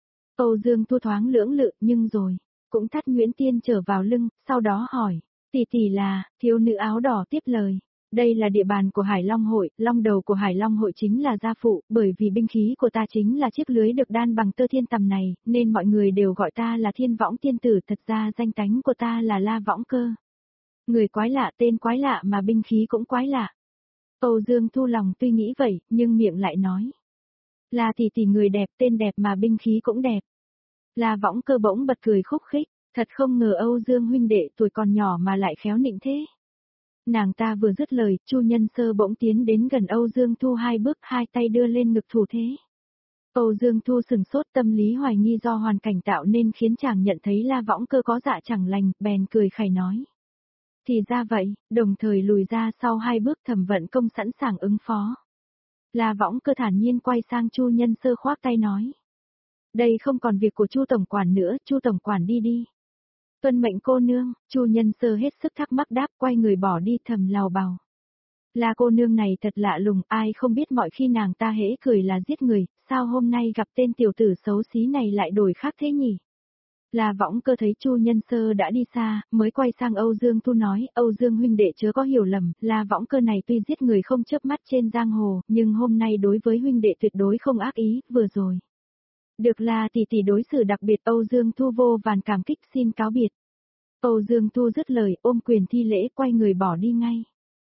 Âu Dương Thu thoáng lưỡng lự, nhưng rồi, cũng thắt Nguyễn Tiên trở vào lưng, sau đó hỏi, tỷ tỷ là, thiếu nữ áo đỏ tiếp lời. Đây là địa bàn của Hải Long hội, long đầu của Hải Long hội chính là gia phụ, bởi vì binh khí của ta chính là chiếc lưới được đan bằng tơ thiên tầm này, nên mọi người đều gọi ta là Thiên Võng Tiên Tử, thật ra danh tánh của ta là La Võng Cơ. Người quái lạ, tên quái lạ mà binh khí cũng quái lạ. Âu Dương Thu lòng tuy nghĩ vậy, nhưng miệng lại nói. Là tỷ tỷ người đẹp, tên đẹp mà binh khí cũng đẹp. La Võng Cơ bỗng bật cười khúc khích, thật không ngờ Âu Dương huynh đệ tuổi còn nhỏ mà lại khéo nịnh thế. Nàng ta vừa dứt lời, Chu Nhân Sơ bỗng tiến đến gần Âu Dương Thu hai bước, hai tay đưa lên ngực thủ thế. Âu Dương Thu sừng sốt, tâm lý hoài nghi do hoàn cảnh tạo nên khiến chàng nhận thấy La Võng Cơ có dạ chẳng lành, bèn cười khẩy nói. Thì ra vậy, đồng thời lùi ra sau hai bước, Thẩm Vận Công sẵn sàng ứng phó. La Võng Cơ thản nhiên quay sang Chu Nhân Sơ khoác tay nói. Đây không còn việc của Chu tổng quản nữa, Chu tổng quản đi đi. Tuân mệnh cô nương, Chu Nhân Sơ hết sức thắc mắc đáp, quay người bỏ đi, thầm lào bào. Là cô nương này thật lạ lùng, ai không biết mọi khi nàng ta hễ cười là giết người, sao hôm nay gặp tên tiểu tử xấu xí này lại đổi khác thế nhỉ? La Võng Cơ thấy Chu Nhân Sơ đã đi xa, mới quay sang Âu Dương Thu nói, Âu Dương huynh đệ chớ có hiểu lầm, La Võng Cơ này tuy giết người không chớp mắt trên giang hồ, nhưng hôm nay đối với huynh đệ tuyệt đối không ác ý, vừa rồi. Được là tỷ tỷ đối xử đặc biệt, Âu Dương Thu vô vàn cảm kích, xin cáo biệt. Âu Dương Thu dứt lời, ôm quyền thi lễ, quay người bỏ đi ngay.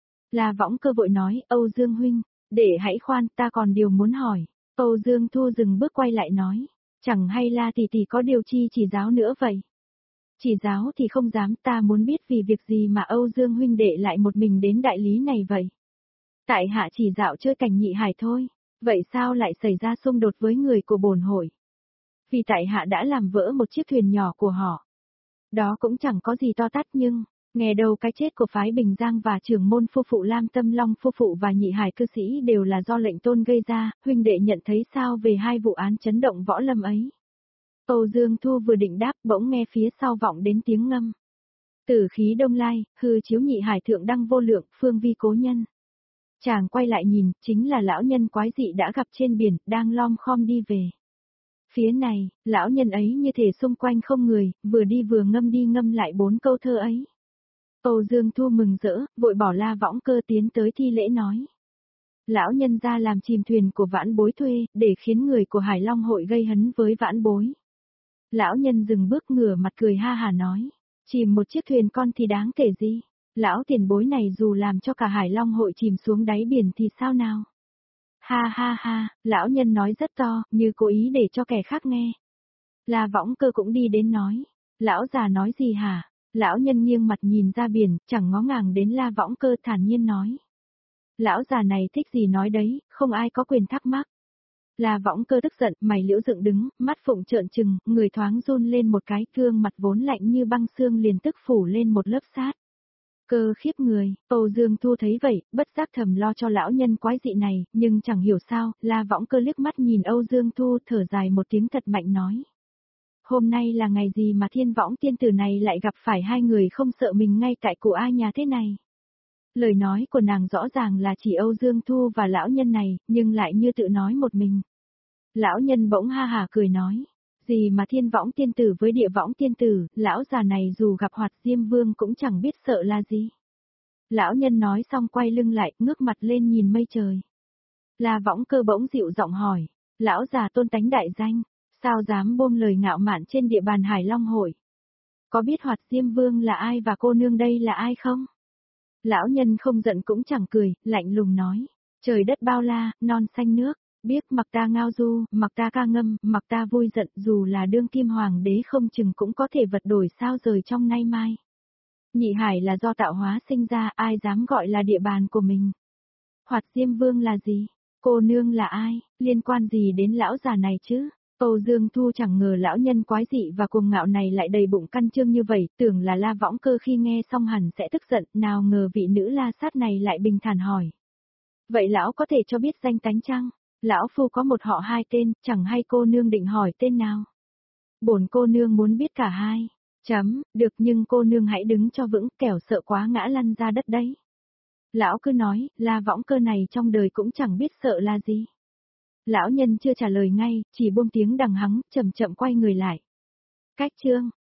La Võng Cơ vội nói, Âu Dương huynh, để hãy khoan, ta còn điều muốn hỏi. Âu Dương Thu dừng bước quay lại nói, chẳng hay La tỷ tỷ có điều chi chỉ giáo nữa vậy? Chỉ giáo thì không dám, ta muốn biết vì việc gì mà Âu Dương huynh đệ lại một mình đến đại lý này vậy? Tại hạ chỉ dạo chơi cảnh Nhị Hải thôi. Vậy sao lại xảy ra xung đột với người của bổn hội? Vì tại hạ đã làm vỡ một chiếc thuyền nhỏ của họ. Đó cũng chẳng có gì to tát nhưng, nghe đầu cái chết của phái Bình Giang và trưởng môn phu phụ Lam Tâm Long phu phụ và Nhị Hải cư sĩ đều là do lệnh tôn gây ra, huynh đệ nhận thấy sao về hai vụ án chấn động võ lâm ấy? Âu Dương Thu vừa định đáp, bỗng nghe phía sau vọng đến tiếng ngâm. Tử khí đông lai, hư chiếu Nhị Hải thượng đăng vô lượng, phương vi cố nhân. Chàng quay lại nhìn, chính là lão nhân quái dị đã gặp trên biển, đang lom khom đi về. Phía này, lão nhân ấy như thể xung quanh không người, vừa đi vừa ngâm đi ngâm lại bốn câu thơ ấy. Âu Dương Thu mừng rỡ, vội bỏ La Võng Cơ tiến tới thi lễ nói. Lão nhân ra làm chìm thuyền của vãn bối thuê, để khiến người của Hải Long hội gây hấn với vãn bối. Lão nhân dừng bước ngửa mặt cười ha hà nói, chìm một chiếc thuyền con thì đáng kể gì? Lão tiền bối này dù làm cho cả Hải Long hội chìm xuống đáy biển thì sao nào? Ha ha ha, lão nhân nói rất to, như cố ý để cho kẻ khác nghe. La Võng Cơ cũng đi đến nói, lão già nói gì hả? Lão nhân nghiêng mặt nhìn ra biển, chẳng ngó ngàng đến La Võng Cơ, thản nhiên nói. Lão già này thích gì nói đấy, không ai có quyền thắc mắc. La Võng Cơ tức giận, mày liễu dựng đứng, mắt phụng trợn trừng, người thoáng run lên một cái, gương mặt vốn lạnh như băng xương liền tức phủ lên một lớp sát. Cơ khiếp người, Âu Dương Thu thấy vậy, bất giác thầm lo cho lão nhân quái dị này, nhưng chẳng hiểu sao, La Võng Cơ liếc mắt nhìn Âu Dương Thu, thở dài một tiếng thật mạnh nói. Hôm nay là ngày gì mà Thiên Võng tiên tử này lại gặp phải hai người không sợ mình ngay tại cụ ai nhà thế này? Lời nói của nàng rõ ràng là chỉ Âu Dương Thu và lão nhân này, nhưng lại như tự nói một mình. Lão nhân bỗng ha hà cười nói. Gì mà Thiên Võng tiên tử với Địa Võng tiên tử, lão già này dù gặp Hoạt Diêm Vương cũng chẳng biết sợ là gì. Lão nhân nói xong quay lưng lại, ngước mặt lên nhìn mây trời. La Võng Cơ bỗng dịu giọng hỏi, lão già tôn tánh đại danh, sao dám buông lời ngạo mạn trên địa bàn Hải Long hội? Có biết Hoạt Diêm Vương là ai và cô nương đây là ai không? Lão nhân không giận cũng chẳng cười, lạnh lùng nói, trời đất bao la, non xanh nước, biết mặc ta ngao du, mặc ta ca ngâm, mặc ta vui giận, dù là đương kim hoàng đế không chừng cũng có thể vật đổi sao rời trong nay mai. Nhị Hải là do tạo hóa sinh ra, ai dám gọi là địa bàn của mình? Hoạt Diêm Vương là gì? Cô nương là ai? Liên quan gì đến lão già này chứ? Âu Dương Thu chẳng ngờ lão nhân quái dị và cuồng ngạo này lại đầy bụng căn trương như vậy, tưởng là La Võng Cơ khi nghe xong hẳn sẽ tức giận, nào ngờ vị nữ la sát này lại bình thản hỏi. Vậy lão có thể cho biết danh tánh chăng? Lão phu có một họ hai tên, chẳng hay cô nương định hỏi tên nào? Bổn cô nương muốn biết cả hai. Chấm, được nhưng cô nương hãy đứng cho vững, kẻo sợ quá ngã lăn ra đất đấy. Lão cứ nói, La Võng Cơ này trong đời cũng chẳng biết sợ là gì. Lão nhân chưa trả lời ngay, chỉ buông tiếng đằng hắng, chậm chậm quay người lại. Cách chương